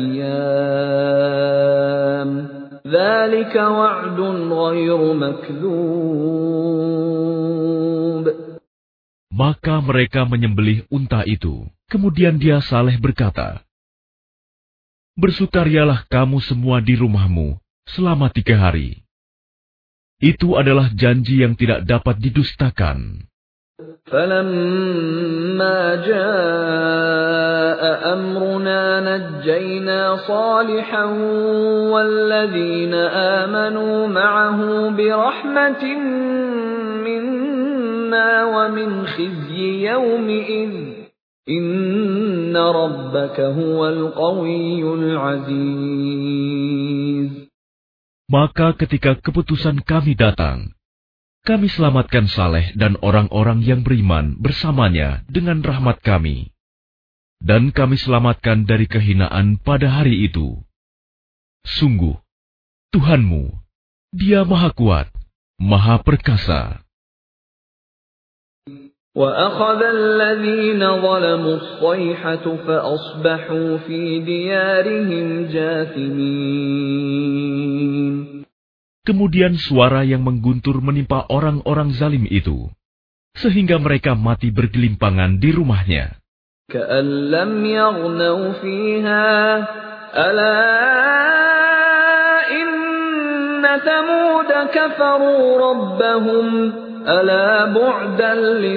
Speaker 1: أَيَّامٍ ذَلِكَ وَعْدٌ غَيْرُ مَكْذُوبٍ.
Speaker 2: Maka mereka menyembelih unta itu. Kemudian dia Saleh berkata, "Bersukarialah kamu semua di rumahmu selama tiga hari. Itu adalah janji yang tidak dapat didustakan.
Speaker 1: فَلَمَّا جَاءَ أَمْرُنَا نَجَّيْنَا صَالِحًا وَالَّذِينَ آمَنُوا مَعَهُ بِرَحْمَةٍ مِنَّا وَمِنْ خِزْيِ يَوْمِئِذٍ إِنَّ رَبَّكَ هُوَ الْقَوِيُّ الْعَزِيزُ.
Speaker 2: Maka ketika keputusan kami datang, kami selamatkan Saleh dan orang-orang yang beriman bersamanya dengan rahmat kami. Dan kami selamatkan dari kehinaan pada hari itu. Sungguh, Tuhanmu, Dia Maha Kuat, Maha Perkasa.
Speaker 1: وَأَخَذَ الَّذِينَ ظَلَمُوا الصَّيْحَةُ فَأَصْبَحُوا فِي دِيَارِهِمْ جَاثِمِينَ.
Speaker 2: Kemudian suara yang mengguntur menimpa orang-orang zalim itu, sehingga mereka mati bergelimpangan di rumahnya.
Speaker 1: كَأَن لَّمْ يَغْنَوْا فِيهَا أَلَا إِنَّ ثَمُودَ كَفَرُوا رَبَّهُمْ أَلَا بُعْدًا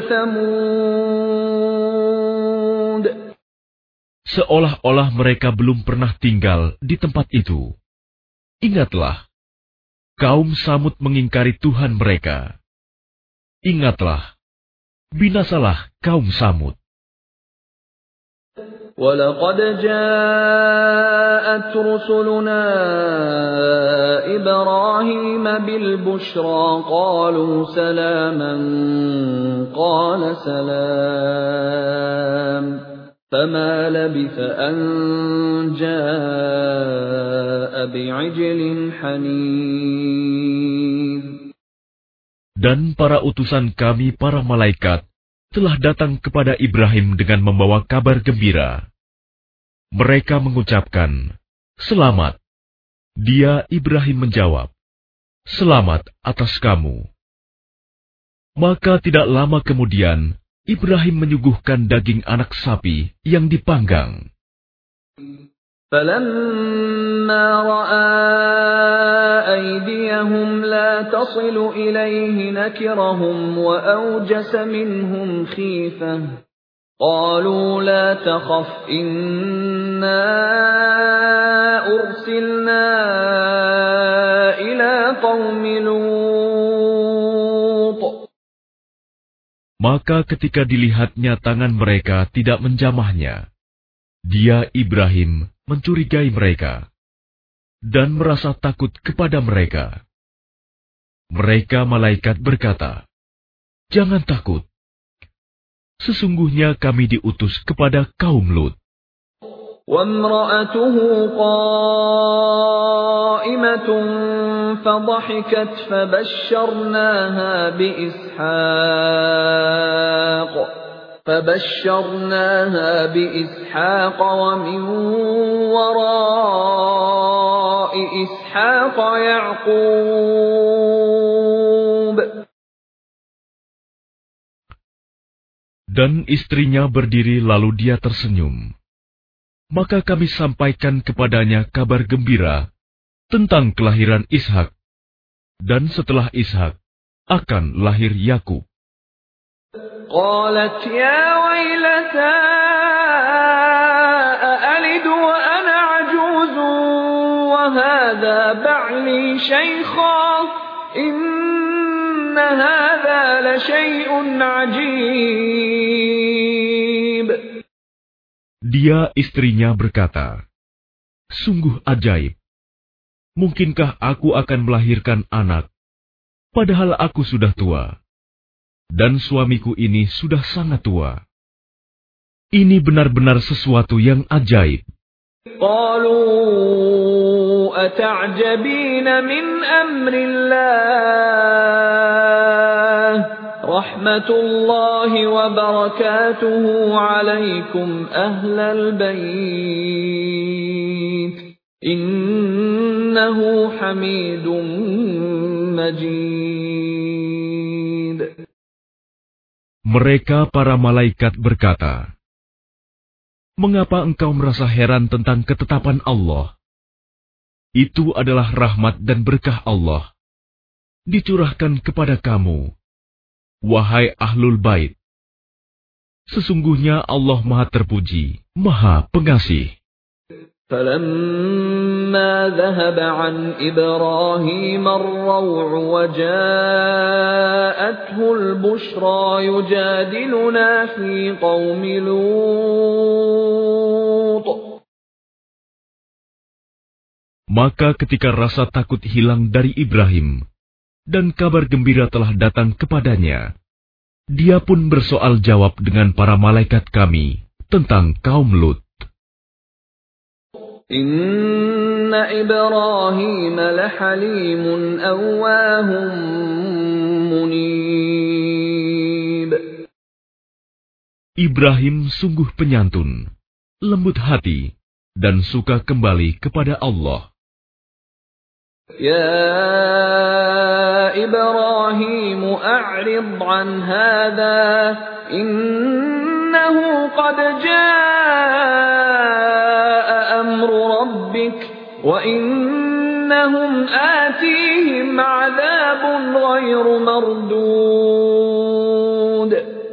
Speaker 1: لِثَمُودَ.
Speaker 2: Seolah-olah mereka belum pernah tinggal di tempat itu. Ingatlah, kaum Samud mengingkari Tuhan mereka. Ingatlah, binasalah kaum Samud.
Speaker 1: وَلَقَدْ جَاءَتْ رُسُلُنَا إِبْرَاهِيمَ بِالْبُشْرَى قَالُوا سَلَامًا قَالَ سَلَامٌ فَمَا لَبِثَ أَن جَاءَ بِعِجْلٍ حَنِيذٍ.
Speaker 2: Dan para utusan kami, para malaikat, telah datang kepada Ibrahim dengan membawa kabar gembira. Mereka mengucapkan, "Selamat." Dia, Ibrahim, menjawab, "Selamat atas kamu." Maka tidak lama kemudian, Ibrahim menyuguhkan daging anak sapi yang dipanggang.
Speaker 1: فَلَمَّا رَأَىٰ أَيْدِيَهُمْ لَا تَصِلُ إِلَيْهِ نَكِرَهُمْ وَأَوْجَسَ مِنْهُمْ خِيفَةً قَالُوا لَا تَخَفْ إِنَّا أُرْسِلْنَا إِلَىٰ قَوْمِ لُوطٍ.
Speaker 2: Maka ketika dilihatnya tangan mereka tidak menjamahnya, dia, Ibrahim, mencurigai mereka dan merasa takut kepada mereka. Mereka malaikat berkata, "Jangan takut. Sesungguhnya kami diutus kepada kaum Lut."
Speaker 1: وَامْرَأَتُهُ قَائِمَةٌ فَضَحِكَتْ فَبَشَّرْنَاهَا بِإِسْحَاقَ فَبَشَّرْنَاهَا بِإِسْحَاقَ وَمِنْ وَرَاءِ إِسْحَاقَ يَعْقُوبَ.
Speaker 2: Dan istrinya berdiri lalu dia tersenyum. Maka kami sampaikan kepadanya kabar gembira tentang kelahiran Ishak. Dan setelah Ishak akan lahir Yakub.
Speaker 1: قالت يا ويلتى أألد وأنا عجوز وهذا بعلي شيخا إن هذا لشيء عجيب.
Speaker 2: Dia, istrinya, berkata, "Sungguh ajaib. Mungkinkah aku akan melahirkan anak, padahal aku sudah tua? Dan suamiku ini sudah sangat tua. Ini benar-benar sesuatu yang ajaib."
Speaker 1: قالوا أتعجبين من أمر الله رحمة الله وبركاته عليكم أهل البيت إنه حميد مجيد.
Speaker 2: Mereka para malaikat berkata, "Mengapa engkau merasa heran tentang ketetapan Allah? Itu adalah rahmat dan berkah Allah. dicurahkan kepada kamu, wahai Ahlul Bait. Sesungguhnya Allah Maha Terpuji, Maha Pengasih.
Speaker 1: فَلَمَّا ذَهَبَ عَنْ إِبْرَاهِيمَ الرَّوْعُ وَجَاءَتْهُ الْبُشْرَى يُجَادِلُنَا فِي قَوْمِ لُوطٍ.
Speaker 2: Maka ketika rasa takut hilang dari Ibrahim, dan kabar gembira telah datang kepadanya, dia pun bersoal jawab dengan para malaikat kami tentang kaum Lut.
Speaker 1: Inna Ibrahim lahalimun awwahum munib.
Speaker 2: Ibrahim sungguh penyantun, lembut hati, dan suka kembali kepada Allah.
Speaker 1: Ya Ibrahim a'rid an hadha innahu qad jaa amru rabbik wa innahum atihim 'adzabun ghairu mardud.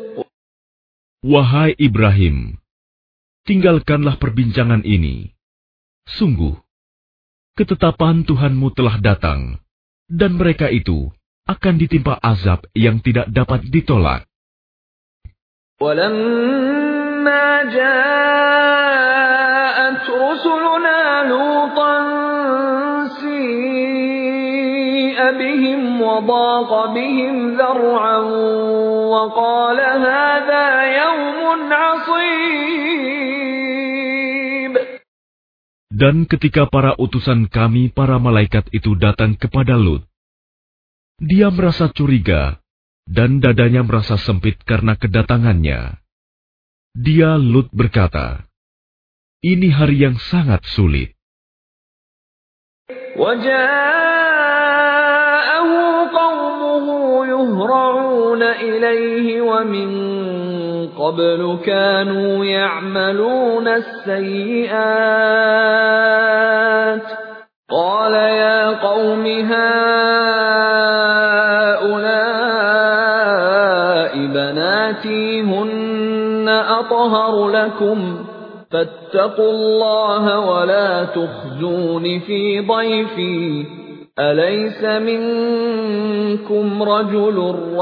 Speaker 2: Wahai Ibrahim, tinggalkanlah perbincangan ini. Sungguh, ketetapan Tuhanmu telah datang, dan mereka itu akan ditimpa azab yang tidak dapat ditolak.
Speaker 1: وَلَمَّا جَاءَتْ رُسُلُنَا لُوطًا سِيءَ بِهِمْ وَضَاقَ بِهِمْ ذَرْعًا وَقَالَ هَذَا يَوْمٌ عَصِيبٌ.
Speaker 2: Dan ketika para utusan kami, para malaikat itu datang kepada Lut, dia merasa curiga, dan dadanya merasa sempit karena kedatangannya. Dia, Lut, berkata, ini hari yang sangat sulit.
Speaker 1: وَجَاءَهُ قَوْمُهُ يُهْرَعُونَ إِلَيْهِ وَمِنْ قَبْلُ كَانُوا يَعْمَلُونَ السَّيِّئَاتِ قَالَ يَا قَوْمِ هَؤُلَاءِ بَنَاتِي هُنَّ أَطْهَرُ لَكُمْ فَاتَّقُوا اللَّهَ وَلَا تُخْزُونِ فِي ضَيْفِي أَلَيْسَ مِنكُمْ رَجُلٌ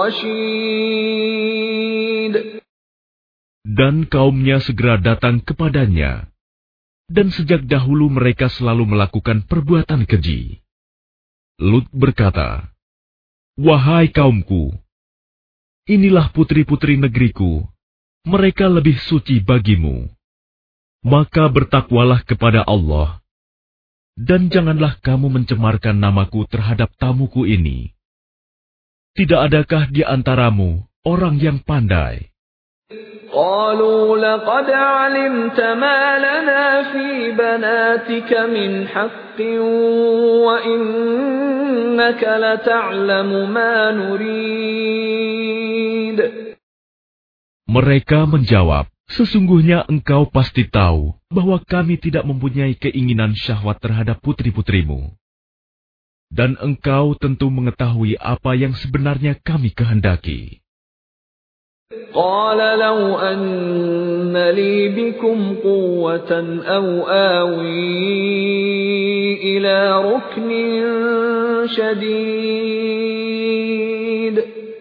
Speaker 1: رَّشِيدٌ.
Speaker 2: Dan kaumnya segera datang kepadanya, dan sejak dahulu mereka selalu melakukan perbuatan keji. Lut berkata, wahai kaumku, inilah putri-putri negeriku, mereka lebih suci bagimu. Maka bertakwalah kepada Allah, dan janganlah kamu mencemarkan namaku terhadap tamuku ini. Tidak adakah di antaramu orang yang pandai?
Speaker 1: قالوا لقد علمت ما لنا في بناتك من حق وإنك لتعلم ما نريد.
Speaker 2: Mereka menjawab, sesungguhnya engkau pasti tahu bahwa kami tidak mempunyai keinginan syahwat terhadap putri-putrimu. Dan engkau tentu mengetahui apa yang sebenarnya kami kehendaki.
Speaker 1: قال لو أن لي بكم قوة أو آوي إلى ركن شديد.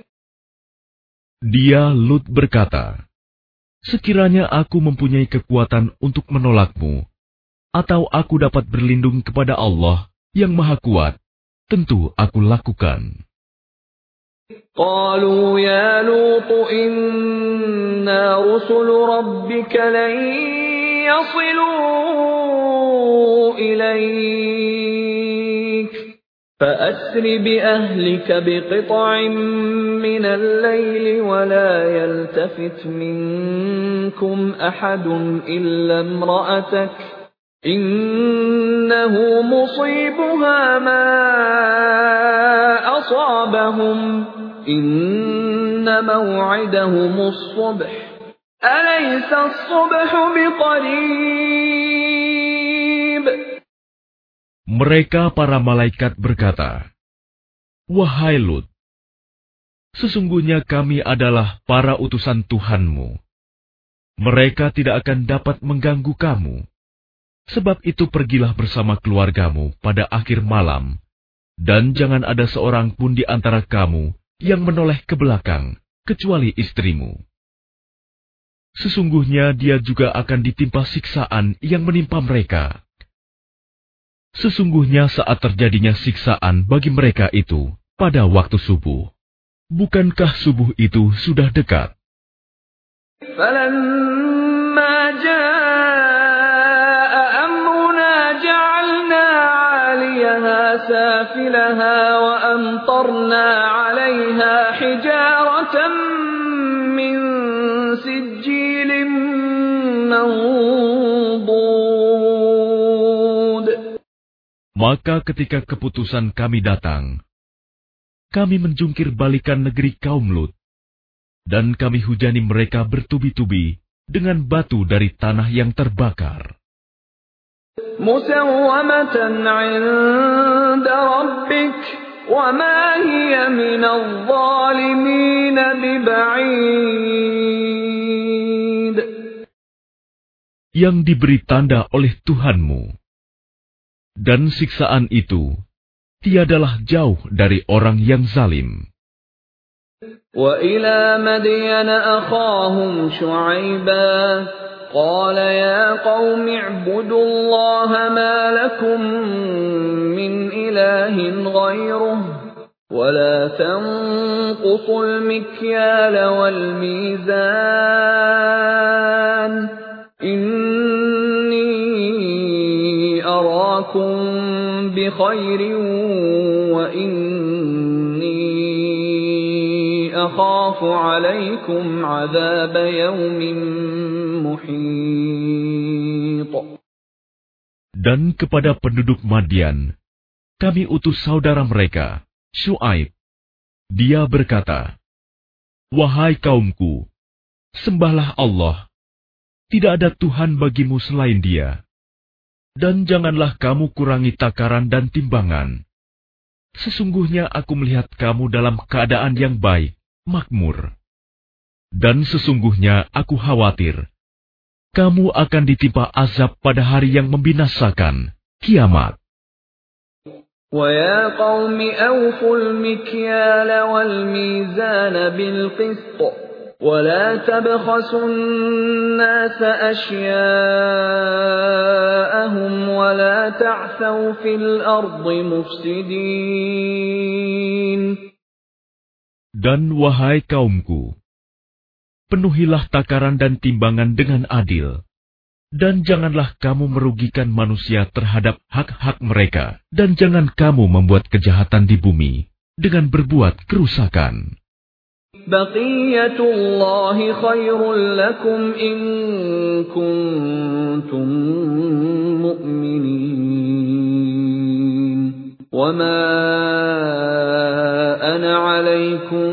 Speaker 2: Dia, Lut, berkata, sekiranya aku mempunyai kekuatan untuk menolakmu, atau aku dapat berlindung kepada Allah yang Maha Kuat, tentu aku lakukan.
Speaker 1: قالوا يا لوط إنا رسل ربك لن يصلوا إليك فأسر بأهلك بقطع من الليل ولا يلتفت منكم أحد إلا امرأتك إنه مصيبها ما أصابهم إن موعدهم الصبح أليس الصبح بقريب.
Speaker 2: Mereka para malaikat berkata, Wahai Lut, sesungguhnya kami adalah para utusan Tuhanmu. Mereka tidak akan dapat mengganggu kamu. Sebab itu pergilah bersama keluargamu pada akhir malam, dan jangan ada seorang pun di antara kamu yang menoleh ke belakang, kecuali istrimu. Sesungguhnya dia juga akan ditimpa siksaan yang menimpa mereka. Sesungguhnya saat terjadinya siksaan bagi mereka itu pada waktu subuh. Bukankah subuh itu sudah dekat?
Speaker 1: فَلَمَّا جَاءَ أَمْرُنَا جَعَلْنَا عَالِيَهَا سَافِلَهَا وَأَمْطَرْنَا عَلَيْهَا حِجَارَةً مِّن سِجِّيلٍ مَّنضُودٍ.
Speaker 2: Maka ketika keputusan kami datang, kami menjungkir balikan negeri kaum Lut, dan kami hujani mereka bertubi-tubi dengan batu dari tanah yang terbakar.
Speaker 1: Musawwamatan 'inda rabbik wa ma hiya minadh dhalimin biba'id.
Speaker 2: Yang diberi tanda oleh Tuhanmu, dan siksaan itu tiadalah jauh dari orang yang zalim.
Speaker 1: Wa ila Madyan akhahum Shu'aiba qala ya qaumi ibudullaha ma lakum min ilahin ghayruh wa la tanqusul mikyala wal mizan inni arakum bi khairin wa inni akhafu alaykum 'adhab yawmin muhit.
Speaker 2: Dan kepada penduduk Madian, kami utus saudara mereka, Syuaib. Dia berkata, wahai kaumku, sembahlah Allah. Tidak ada Tuhan bagimu selain Dia. Dan janganlah kamu kurangi takaran dan timbangan. Sesungguhnya aku melihat kamu dalam keadaan yang baik, makmur. Dan sesungguhnya aku khawatir, kamu akan ditimpa azab pada hari yang membinasakan, kiamat.
Speaker 1: وَيَا قَوْمِ أَوْفُوا الْمِكْيَالَ وَالْمِيزَانَ بِالْقِسْطِ وَلَا تَبْخَسُوا النَّاسَ أَشْيَاءَهُمْ وَلَا تَعْثَوْا فِي الْأَرْضِ مُفْسِدِينَ.
Speaker 2: Dan wahai kaumku, penuhilah takaran dan timbangan dengan adil, dan janganlah kamu merugikan manusia terhadap hak-hak mereka, dan jangan kamu membuat kejahatan di bumi dengan berbuat kerusakan.
Speaker 1: Baqiyatullahi khairul lakum in kuntum mu'minin. Wa ma ana 'alaykum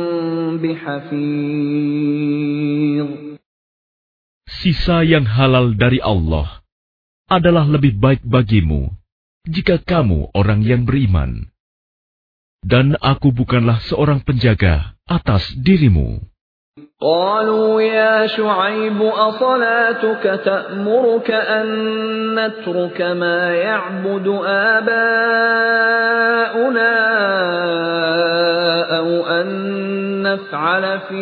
Speaker 1: bihafiz.
Speaker 2: Sisa yang halal dari Allah adalah lebih baik bagimu jika kamu orang yang beriman. Dan aku bukanlah seorang penjaga atas dirimu.
Speaker 1: Qalu ya Shu'aib asalatuka ta'muruka an natruka ma ya'budu aba'una aw an naf'ala fi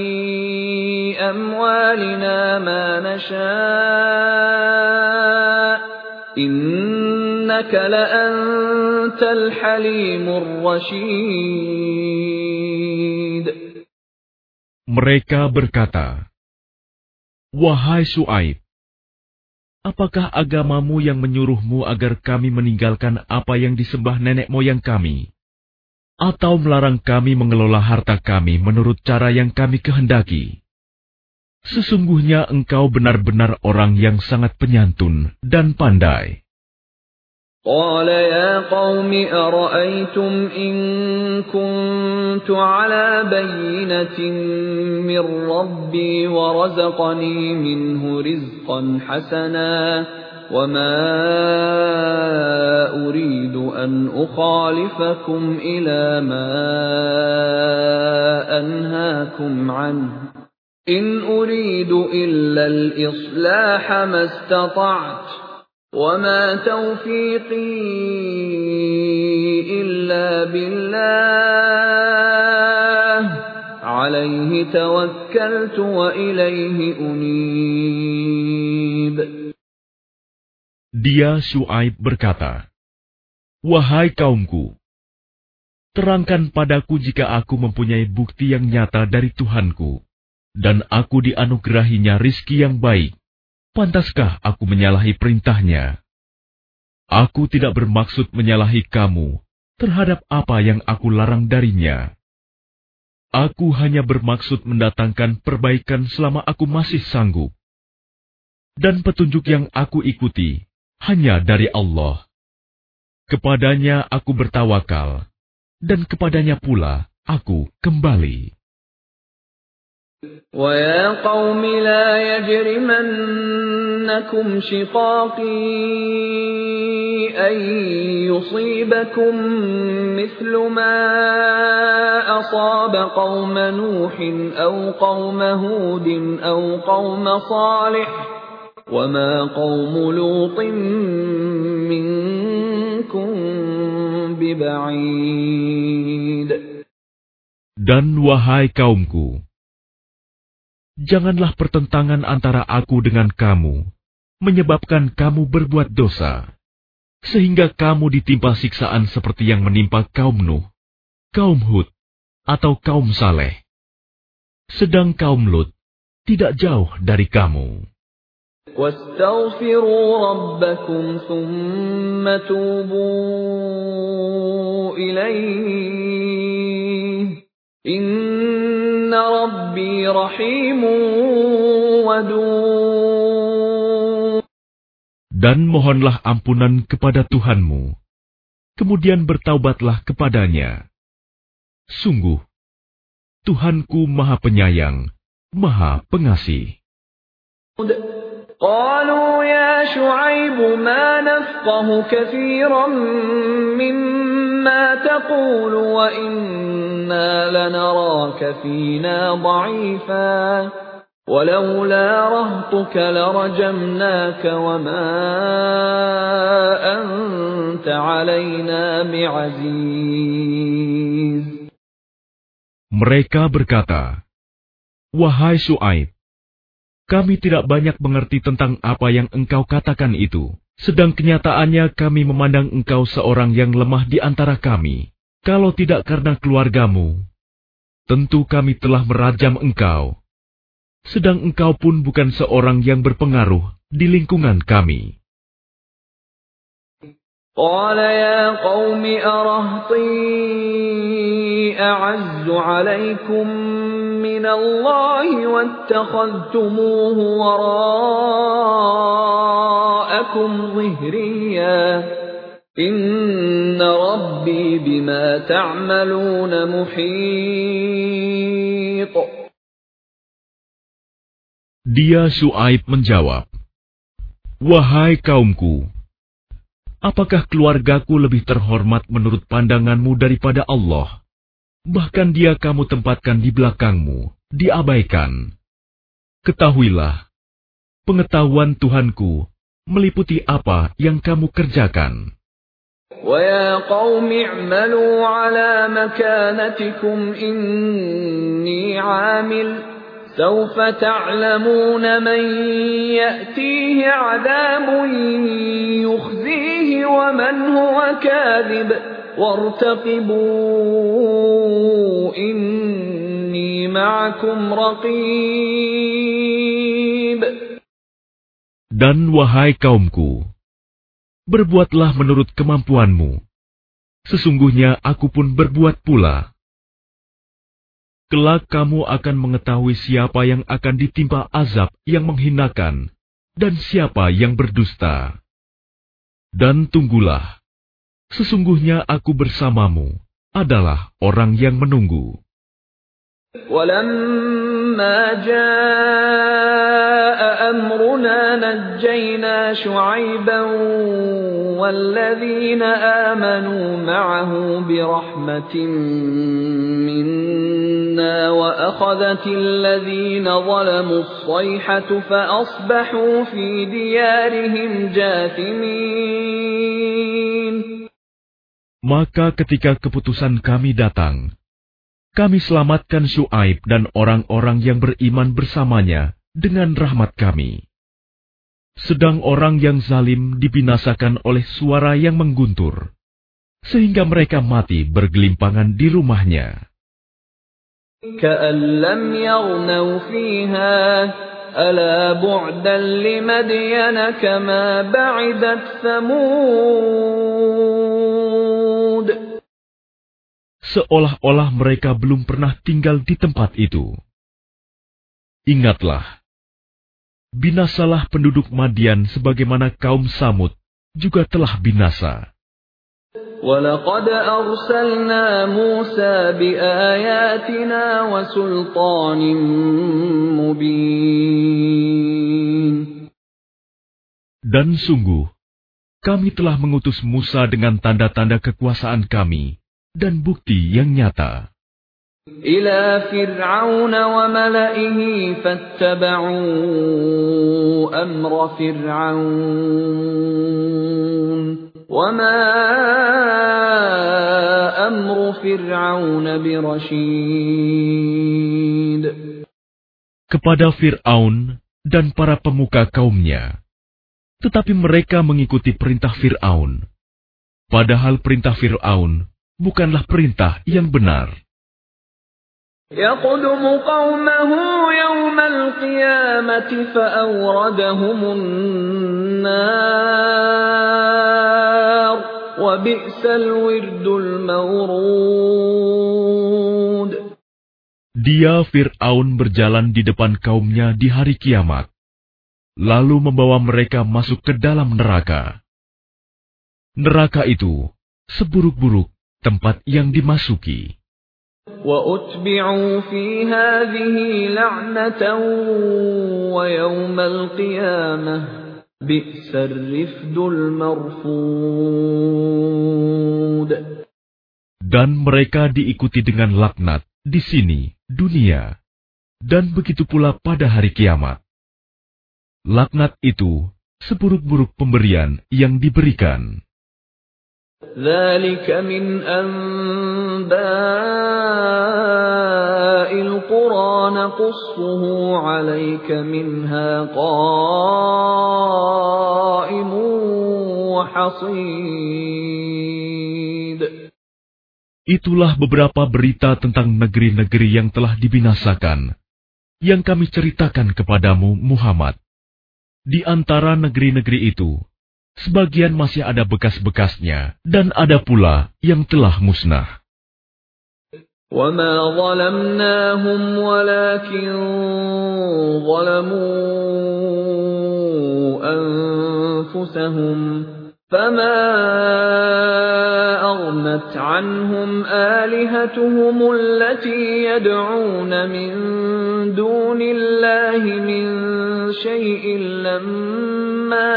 Speaker 1: amwalina ma nasha' innaka la antal halimur rashid.
Speaker 2: Mereka berkata, wahai Syuaib, apakah agamamu yang menyuruhmu agar kami meninggalkan apa yang disembah nenek moyang kami, atau melarang kami mengelola harta kami menurut cara yang kami kehendaki? Sesungguhnya engkau benar-benar orang yang sangat penyantun dan pandai.
Speaker 1: قال يا قوم أرأيتم إن كنت على بينة من ربي ورزقني منه رزقا حسنا وَمَا أُرِيدُ أَنْ أُخَالِفَكُمْ إِلَى مَا أَنْهَاكُمْ عَنْهُ إِنْ أُرِيدُ إِلَّا الْإِصْلَاحَ مَا اسْتَطَعْتُ وَمَا تَوْفِيقِي إِلَّا بِاللَّهِ عَلَيْهِ تَوَكَّلْتُ وَإِلَيْهِ أُنِيبُ.
Speaker 2: Dia Syuaib berkata, "Wahai kaumku, terangkan padaku jika aku mempunyai bukti yang nyata dari Tuhanku, dan aku dianugerahinya rizki yang baik. Pantaskah aku menyalahi perintahnya? Aku tidak bermaksud menyalahi kamu terhadap apa yang aku larang darinya. Aku hanya bermaksud mendatangkan perbaikan selama aku masih sanggup. Dan petunjuk yang aku ikuti hanya dari Allah. Kepadanya aku bertawakal, dan kepadanya pula aku kembali."
Speaker 1: وَيَا قَوْمِ لَا يَجْرِمَنَّكُمْ شِقَاقِي أَن يُصِيبَكُم مِّثْلُ مَا أَصَابَ قَوْمَ نُوحٍ أَوْ قَوْمَ هُودٍ أَوْ قَوْمَ صَالِحٍ وَمَا قَوْمُ لُوطٍ مِّنكُم بِبَعِيدٍ.
Speaker 2: Dan wahai kaumku, janganlah pertentangan antara aku dengan kamu menyebabkan kamu berbuat dosa, sehingga kamu ditimpa siksaan seperti yang menimpa kaum Nuh, kaum Hud, atau kaum Saleh. Sedang kaum Lut tidak jauh dari kamu.
Speaker 1: وَاسْتَغْفِرُوا رَبَّكُمْ ثُمَّ تُوبُوا إِلَيْهِ إِنَّ رَبِّي رَحِيمٌ وَدُودٌ.
Speaker 2: Dan mohonlah ampunan kepada Tuhanmu, kemudian bertaubatlah kepadanya. Sungguh, Tuhanku Maha Penyayang, Maha Pengasih.
Speaker 1: قالوا يا شعيب ما نفقه كثيرا مما تقول وإنا لنراك فينا ضعيفا ولولا رهطك لرجمناك وما أنت علينا بعزيز.
Speaker 2: Mereka berkata, "Wahai Syuaib, kami tidak banyak mengerti tentang apa yang engkau katakan itu. Sedang kenyataannya kami memandang engkau seorang yang lemah di antara kami. Kalau tidak karena keluargamu, tentu kami telah merajam engkau. Sedang engkau pun bukan seorang yang berpengaruh di lingkungan kami."
Speaker 1: قال يا قوم أرهطي أعز عليكم من الله واتخذتموه وراءكم ظهريا إن ربي بما تعملون محيط.
Speaker 2: Dia Syuaib menjawab, "Wahai kaumku, apakah keluargaku lebih terhormat menurut pandanganmu daripada Allah? Bahkan dia kamu tempatkan di belakangmu, diabaikan. Ketahuilah, pengetahuan Tuhanku meliputi apa yang kamu kerjakan."
Speaker 1: وَيَا قَوْمِ اعْمَلُوا عَلَى مَكَانَتِكُمْ إِنِّي عَامِلٌ سَوْفَ تَعْلَمُونَ مَنْ يَأْتِيهِ عَذَابٌ يُخْزِيهِ وَمَنْ هُوَ كَاذِبٌ وَارْتَقِبُوا إِنِّي مَعَكُمْ رَقِيبٌ.
Speaker 2: Dan wahai kaumku, berbuatlah menurut kemampuanmu. Sesungguhnya aku pun berbuat pula. Kelak kamu akan mengetahui siapa yang akan ditimpa azab yang menghinakan dan siapa yang berdusta. Dan tunggulah, sesungguhnya aku bersamamu adalah orang yang menunggu.
Speaker 1: وَلَمَّا جَاءَ أَمْرُ أمرنا نجينا شعيبا والذين آمنوا معه برحمة منا وأخذت الذين ظلموا الصيحة فأصبحوا في ديارهم جاثمين.
Speaker 2: Maka ketika keputusan kami datang, kami selamatkan Syuaib dan orang-orang yang beriman bersamanya dengan rahmat kami. Sedang orang yang zalim dibinasakan oleh suara yang mengguntur, sehingga mereka mati bergelimpangan di rumahnya.
Speaker 1: كَأَن لَّمْ يَغْنَوْا فِيهَا أَلَا بُعْدًا لِّمَدْيَنَ كَمَا بَعِدَتْ ثَمُودُ.
Speaker 2: Seolah-olah mereka belum pernah tinggal di tempat itu. Ingatlah, binasalah penduduk Madian sebagaimana kaum Samud juga telah binasa.
Speaker 1: وَلَقَدْ أَرْسَلْنَا مُوسَى بِآيَاتِنَا وَسُلْطَانٍ مُبِينٍ.
Speaker 2: Dan sungguh, kami telah mengutus Musa dengan tanda-tanda kekuasaan kami dan bukti yang nyata.
Speaker 1: إِلَى فِرْعَوْنَ وَمَلَئِهِ فَاتَّبَعُوا أَمْرَ فِرْعَوْنَ وَمَا أَمْرُ فِرْعَوْنَ بِرَشِيدٍ.
Speaker 2: Kepada Fir'aun dan para pemuka kaumnya, tetapi mereka mengikuti perintah Fir'aun, padahal perintah Fir'aun bukanlah perintah yang benar.
Speaker 1: يَقْدُمُ قَوْمَهُ يَوْمَ الْقِيَامَةِ فَأَوْرَدَهُمُ النَّارَ وَبِئْسَ الْوِرْدُ الْمَوْرُودُ.
Speaker 2: Dia Fir'aun berjalan di depan kaumnya di hari kiamat, lalu membawa mereka masuk ke dalam neraka. Neraka itu seburuk-buruk tempat yang dimasuki.
Speaker 1: وَأُتْبِعُوا فِي هَٰذِهِ لَعْنَةً وَيَوْمَ الْقِيَامَةِ بِئْسَ الرِّفْدُ الْمَرْفُودُ.
Speaker 2: Dan mereka diikuti dengan laknat di sini, dunia, dan begitu pula pada hari kiamat. Laknat itu seburuk-buruk pemberian yang diberikan.
Speaker 1: ذَلِكَ مِنْ أَنْبَاءِ الْقُرَى نَقُصُّهُ عَلَيْكَ مِنْهَا قَائِمٌ وَحَصِيدٌ.
Speaker 2: Itulah beberapa berita tentang negeri-negeri yang telah dibinasakan, yang kami ceritakan kepadamu, Muhammad. Di antara negeri-negeri itu, sebagian masih ada bekas-bekasnya, dan ada pula yang telah musnah.
Speaker 1: وَمَا ظَلَمْنَاهُمْ وَلَكِنْ ظَلَمُوا أَنفُسَهُمْ فَمَا أَغْنَتْ عَنْهُمْ آلِهَتُهُمُ الَّتِي يَدْعُونَ مِنْ دُونِ اللَّهِ مِنْ شَيْءٍ لَمَّا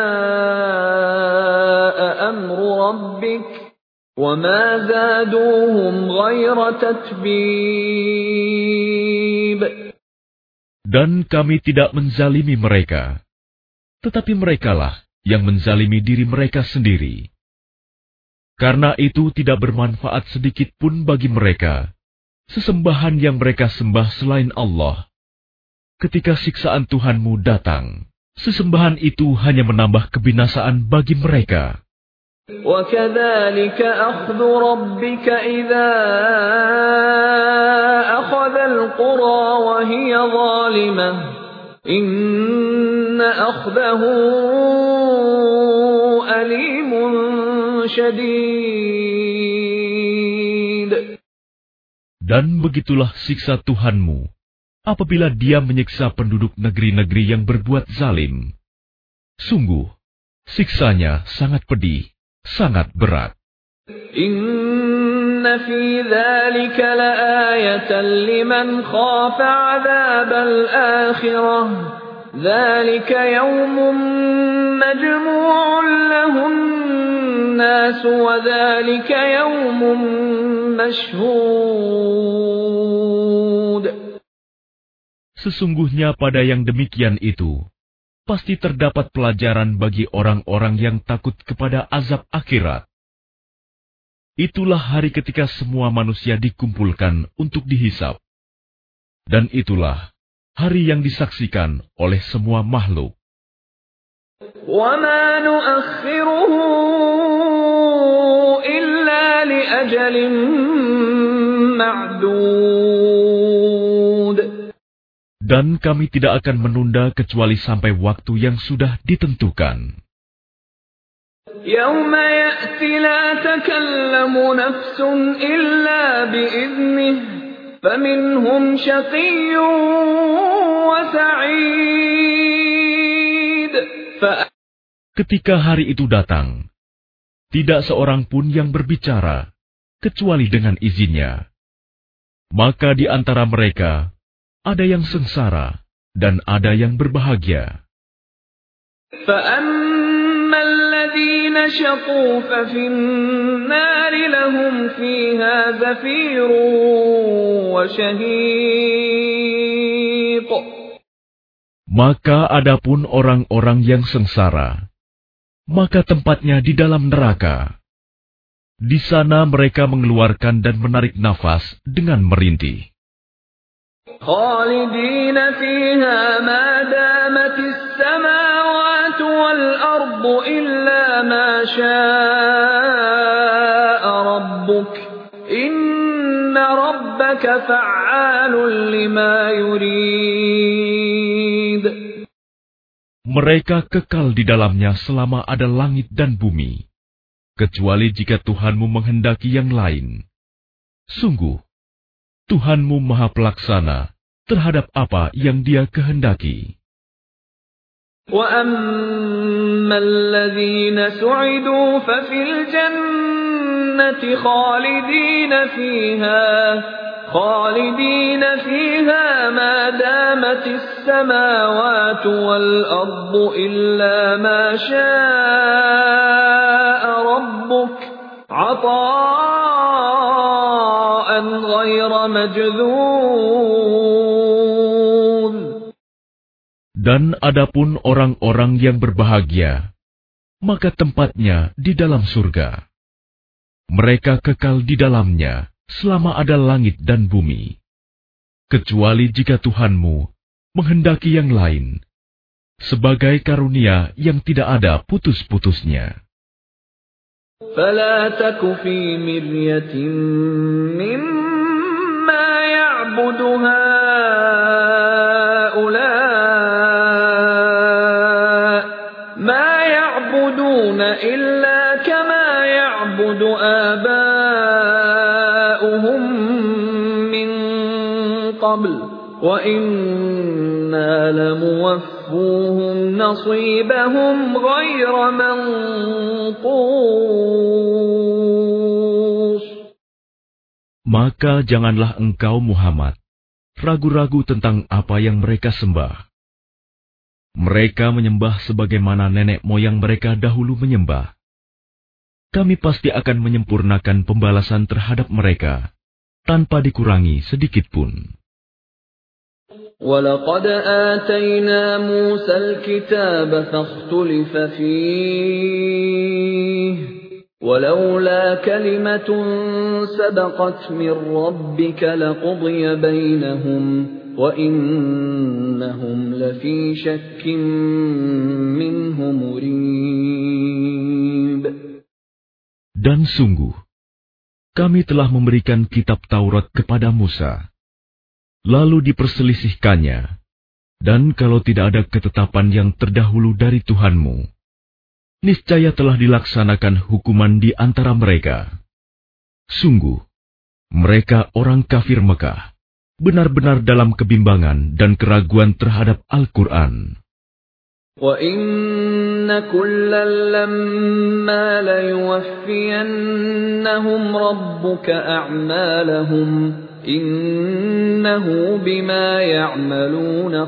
Speaker 1: جَاءَ أَمْرُ رَبِّكَ وَمَا زَادُوهُمْ غَيْرَ تَتْبِيبٍ.
Speaker 2: Dan kami tidak menzalimi mereka, tetapi merekalah yang menzalimi diri mereka sendiri. Karena itu tidak bermanfaat sedikit pun bagi mereka sesembahan yang mereka sembah selain Allah. Ketika siksaan Tuhanmu datang, sesembahan itu hanya menambah kebinasaan bagi mereka.
Speaker 1: وَكَذَلِكَ أَخْذُ رَبِّكَ إِذَا أَخَذَ الْقُرَى وَهِيَ ظَالِمَةٌ إِنَّ أَخْذَهُ أَلِيمٌ شَدِيدٌ.
Speaker 2: Dan begitulah siksa Tuhanmu apabila Dia menyiksa penduduk negeri-negeri yang berbuat zalim. Sungguh, siksanya sangat pedih, sangat berat.
Speaker 1: Inna fi dzalika laayatan liman khafa 'adzabal akhirah ذلك يوم مجموع له الناس وذلك يوم مشهود.
Speaker 2: Sesungguhnya pada yang demikian itu, pasti terdapat pelajaran bagi orang-orang yang takut kepada azab akhirat. Itulah hari ketika semua manusia dikumpulkan untuk dihisab. Dan itulah hari yang disaksikan oleh semua makhluk.
Speaker 1: وَمَا نُؤَخِّرُهُ إِلَّا لِأَجَلٍ مَّعْدُودٍ.
Speaker 2: Dan kami tidak akan menunda kecuali sampai waktu yang sudah ditentukan.
Speaker 1: يَوْمَ يَأْتِ لَا تَكَلَّمُ نَفْسٌ إِلَّا بِإِذْنِهِ فَمِنْهُمْ شَقِيٌّ وَسَعِيدٌ.
Speaker 2: Ketika hari itu datang, tidak seorang pun yang berbicara kecuali dengan izinnya. Maka di antara mereka ada yang sengsara dan ada yang berbahagia.
Speaker 1: فَأَمَّا الَّذِينَ شَقُوا فَفِي النَّارِ لَهُمْ فِيهَا زَفِيرٌ وَشَهِيقٌ.
Speaker 2: Maka adapun orang-orang yang sengsara, maka tempatnya di dalam neraka. Di sana mereka mengeluarkan dan menarik nafas dengan merintih.
Speaker 1: خالدين فيها ما دامت السماوات والأرض إلا ما شاء ربك إن ربك فعال لما يريد.
Speaker 2: Mereka kekal di dalamnya selama ada langit dan bumi, kecuali jika Tuhanmu menghendaki yang lain. Sungguh, Tuhanmu Maha Pelaksana terhadap apa yang Dia kehendaki.
Speaker 1: وَأَمَّا الَّذِينَ سُعِدُوا فَفِي الْجَنَّةِ خَالِدِينَ فِيهَا خَالِدِينَ فِيهَا مَا دَامَتِ السَّمَاوَاتُ وَالْأَرْضُ إِلَّا مَا شَاءَ رَبُّكَ عَطَاءً غَيْرَ مَجْذُوذٍ.
Speaker 2: Dan adapun orang-orang yang berbahagia, maka tempatnya di dalam surga. Mereka kekal di dalamnya selama ada langit dan bumi, kecuali jika Tuhanmu menghendaki yang lain, sebagai karunia yang tidak ada putus-putusnya.
Speaker 1: فَلَا تَكُ فِي مِرْيَةٍ مِّمَّا يَعْبُدُ هَٰؤُلَاءِ مَا يَعْبُدُونَ إِلَّا كَمَا يَعْبُدُ آبَاؤُهُم مِّن قَبْلُ وَإِنَّا لَمُوَفُّوهُمْ نَصِيبَهُمْ غَيْرَ مَنقُوصٍ.
Speaker 2: Maka janganlah engkau Muhammad ragu-ragu tentang apa yang mereka sembah. Mereka menyembah sebagaimana nenek moyang mereka dahulu menyembah. Kami pasti akan menyempurnakan pembalasan terhadap mereka tanpa dikurangi sedikit pun.
Speaker 1: وَلَقَدْ آتَيْنَا مُوسَى الْكِتَابَ فَاخْتُلِفَ فِيهِ وَلَوْلَا كَلِمَةٌ سَبَقَتْ مِنْ رَبِّكَ لَقُضِيَ بَيْنَهُمْ وَإِنَّهُمْ لَفِي شَكٍّ مِّنْهُ مُرِيبٍ.
Speaker 2: Dan sungguh, kami telah memberikan kitab Taurat kepada Musa. Lalu diperselisihkannya, dan kalau tidak ada ketetapan yang terdahulu dari Tuhanmu, niscaya telah dilaksanakan hukuman di antara mereka. Sungguh, mereka orang kafir Mekah, benar-benar dalam kebimbangan dan keraguan terhadap Al-Quran.
Speaker 1: وَإِنَّ كُلًّا لَّمَّا لَيُوَفِّيَنَّهُمْ رَبُّكَ أَعْمَالَهُمْ innahu bima ya'maluna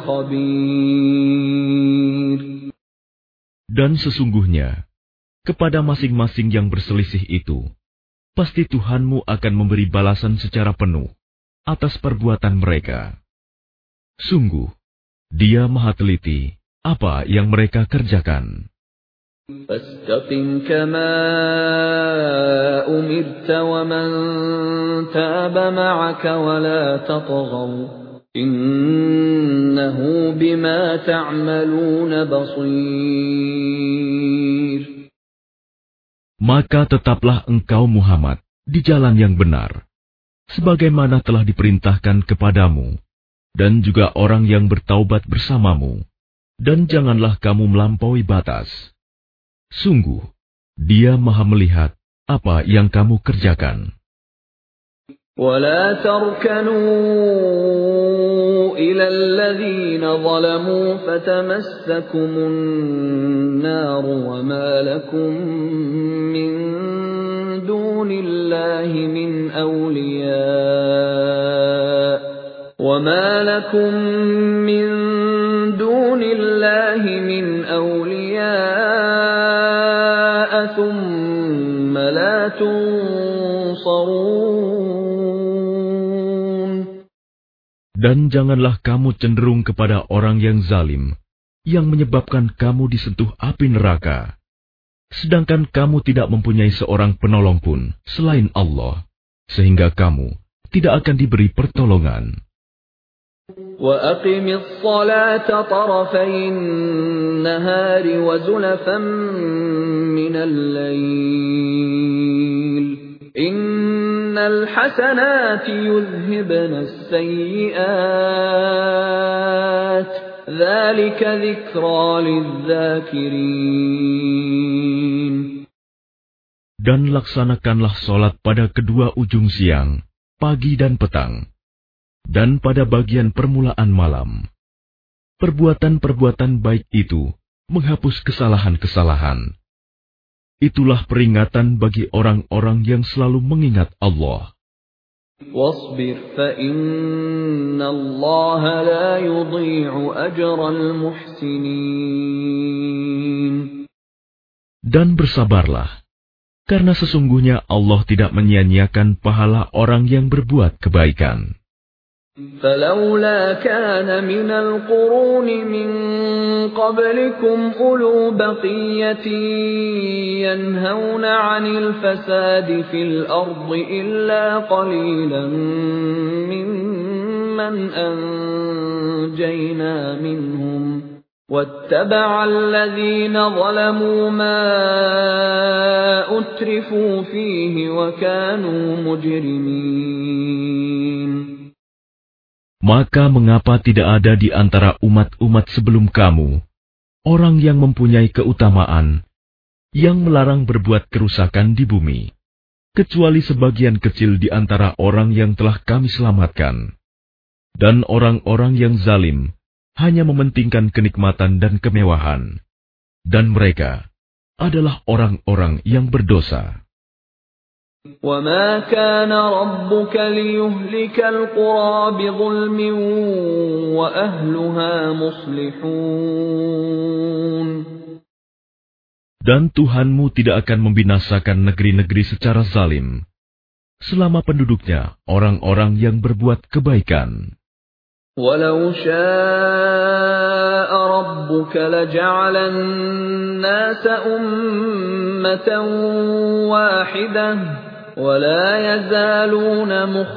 Speaker 1: khabir.
Speaker 2: Dan sesungguhnya, kepada masing-masing yang berselisih itu, pasti Tuhanmu akan memberi balasan secara penuh atas perbuatan mereka. Sungguh, Dia Maha Teliti apa yang mereka kerjakan.
Speaker 1: Fastaqim kama umirta wa man taba ma'aka wa la tatghaw innahu bima ta'maluna basir.
Speaker 2: Maka tetaplah engkau Muhammad di jalan yang benar, sebagaimana telah diperintahkan kepadamu, dan juga orang yang bertaubat bersamamu, dan janganlah kamu melampaui batas. Sungguh, Dia Maha melihat apa yang kamu kerjakan.
Speaker 1: وَلَا تَرْكَنُوا إِلَى الَّذِينَ ظَلَمُوا فَتَمَسَّكُمُ النَّارُ وَمَا لَكُم مِّن دُونِ اللَّهِ مِنْ أَوْلِيَاءَ وَمَا لَكُم مِّن دُونِ اللَّهِ مِنْ أَوْلِيَاءَ ثُمَّ لَا تُنصَرُونَ.
Speaker 2: Dan janganlah kamu cenderung kepada orang yang zalim, yang menyebabkan kamu disentuh api neraka, sedangkan kamu tidak mempunyai seorang penolong pun selain Allah, sehingga kamu tidak akan diberi pertolongan.
Speaker 1: وَأَقِمِ الصَّلَاةَ طَرَفَيِ النَّهَارِ وَزُلَفًا مِّنَ اللَّيْلِ إِنَّ الْحَسَنَاتِ يُذْهِبْنَ السَّيِّئَاتِ ذَلِكَ ذِكْرَى لِلذَّاكِرِينَ.
Speaker 2: Dan laksanakanlah sholat pada kedua ujung siang, pagi dan petang, dan pada bagian permulaan malam. Perbuatan-perbuatan baik itu menghapus kesalahan-kesalahan. Itulah peringatan bagi orang-orang yang selalu mengingat Allah.
Speaker 1: وَاصْبِرْ فَإِنَّ اللَّهَ لَا يُضِيعُ أَجْرَ الْمُحْسِنِينَ.
Speaker 2: Dan bersabarlah, karena sesungguhnya Allah tidak menyia-nyiakan pahala orang yang berbuat kebaikan.
Speaker 1: فَلَوْلَا كَانَ مِنَ الْقُرُونِ مِنْ قَبْلِكُمْ أُولُو بَقِيَّةٍ يَنْهَوْنَ عَنِ الْفَسَادِ فِي الْأَرْضِ إِلَّا قَلِيلًا مِّمَّنْ أَنْجَيْنَا مِنْهُمْ وَاتَّبَعَ الَّذِينَ ظَلَمُوا مَا أُتْرِفُوا فِيهِ وَكَانُوا مُجْرِمِينَ.
Speaker 2: Maka mengapa tidak ada di antara umat-umat sebelum kamu orang yang mempunyai keutamaan, yang melarang berbuat kerusakan di bumi, kecuali sebagian kecil di antara orang yang telah kami selamatkan. Dan orang-orang yang zalim hanya mementingkan kenikmatan dan kemewahan, dan mereka adalah orang-orang yang berdosa.
Speaker 1: وَمَا كَانَ رَبُّكَ لِيُهْلِكَ الْقُرَى بِظُلْمٍ وَأَهْلُهَا مُصْلِحُونَ.
Speaker 2: Dan Tuhanmu tidak akan membinasakan negeri-negeri secara zalim, selama penduduknya orang-orang yang berbuat kebaikan.
Speaker 1: وَلَوْ شَاءَ رَبُّكَ لَجَعَلَ النَّاسَ أُمَّةً وَاحِدَةً وَلَا يَزَالُونَ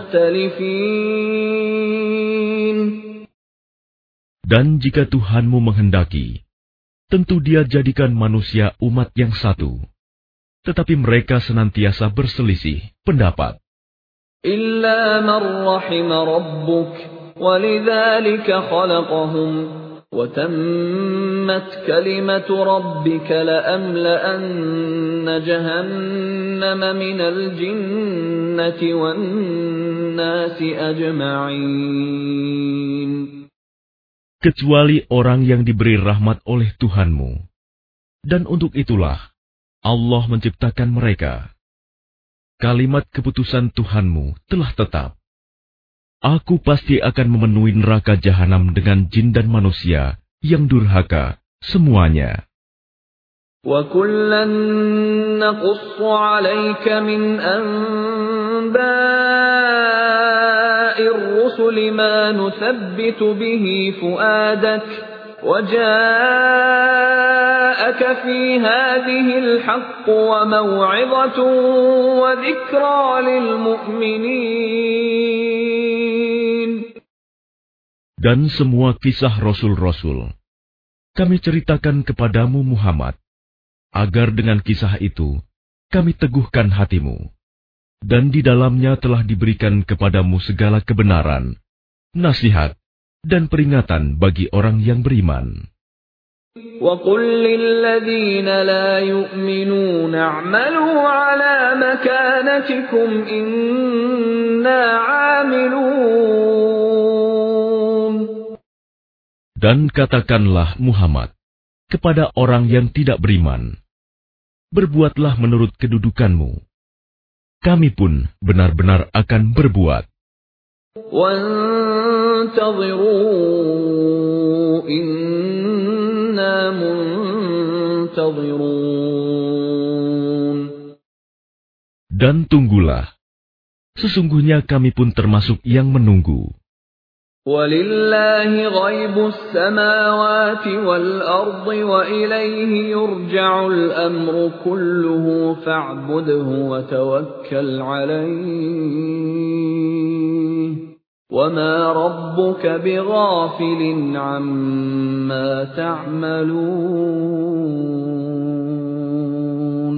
Speaker 1: مُخْتَلِفِينَ.
Speaker 2: Dan jika Tuhanmu menghendaki, tentu Dia jadikan manusia umat yang satu, tetapi mereka senantiasa berselisih pendapat.
Speaker 1: إِلَّا مَنْ رَحِمَ رَبُّكَ وَلِذَلِكَ خَلَقَهُمْ وَتَمَّتْ كَلِمَةُ رَبِّكَ لَأَمْلَأَنَّ جَهَنَّمَ مِنَ الْجِنَّةِ وَالنَّاسِ أَجْمَعِينَ.
Speaker 2: Kecuali orang yang diberi rahmat oleh Tuhanmu. Dan untuk itulah Allah menciptakan mereka. Kalimat keputusan Tuhanmu telah tetap. Aku pasti akan memenuhi neraka jahanam dengan jin dan manusia yang durhaka semuanya.
Speaker 1: وَكُلًّا نَّقُصُّ عَلَيْكَ مِنْ أَنبَاءِ الرُّسُلِ مَا نُثَبِّتُ بِهِ فُؤَادَكَ وَجَاءَكَ فِي هَٰذِهِ الْحَقُّ وَمَوْعِظَةٌ وَذِكْرَىٰ لِلْمُؤْمِنِينَ.
Speaker 2: Dan semua kisah Rasul-Rasul kami ceritakan kepadamu Muhammad, agar dengan kisah itu kami teguhkan hatimu. Dan di dalamnya telah diberikan kepadamu segala kebenaran, nasihat, dan peringatan bagi orang yang beriman.
Speaker 1: وَقُل لِّلَّذِينَ لَا يُؤْمِنُونَ اعْمَلُوا عَلَىٰ مَكَانَتِكُمْ إِنَّا عَامِلُونَ.
Speaker 2: Dan katakanlah Muhammad kepada orang yang tidak beriman, berbuatlah menurut kedudukanmu. Kami pun benar-benar akan berbuat.
Speaker 1: وَانتَظِرُوا إِنَّا مُنتَظِرُونَ.
Speaker 2: Dan tunggulah, sesungguhnya kami pun termasuk yang menunggu.
Speaker 1: وَلِلَّهِ غَيْبُ السَّمَاوَاتِ وَالْأَرْضِ وَإِلَيْهِ يُرْجَعُ الْأَمْرُ كُلُّهُ فَاعْبُدْهُ وَتَوَكَّلْ عَلَيْهِ وَمَا رَبُّكَ بِغَافِلٍ عَمَّا تَعْمَلُونَ.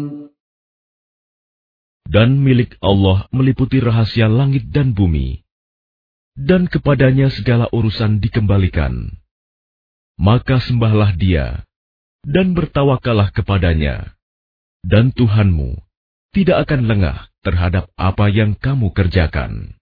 Speaker 2: Dan milik Allah meliputi rahasia langit dan bumi, dan kepadanya segala urusan dikembalikan. Maka sembahlah Dia, dan bertawakallah kepadanya. Dan Tuhanmu tidak akan lengah terhadap apa yang kamu kerjakan.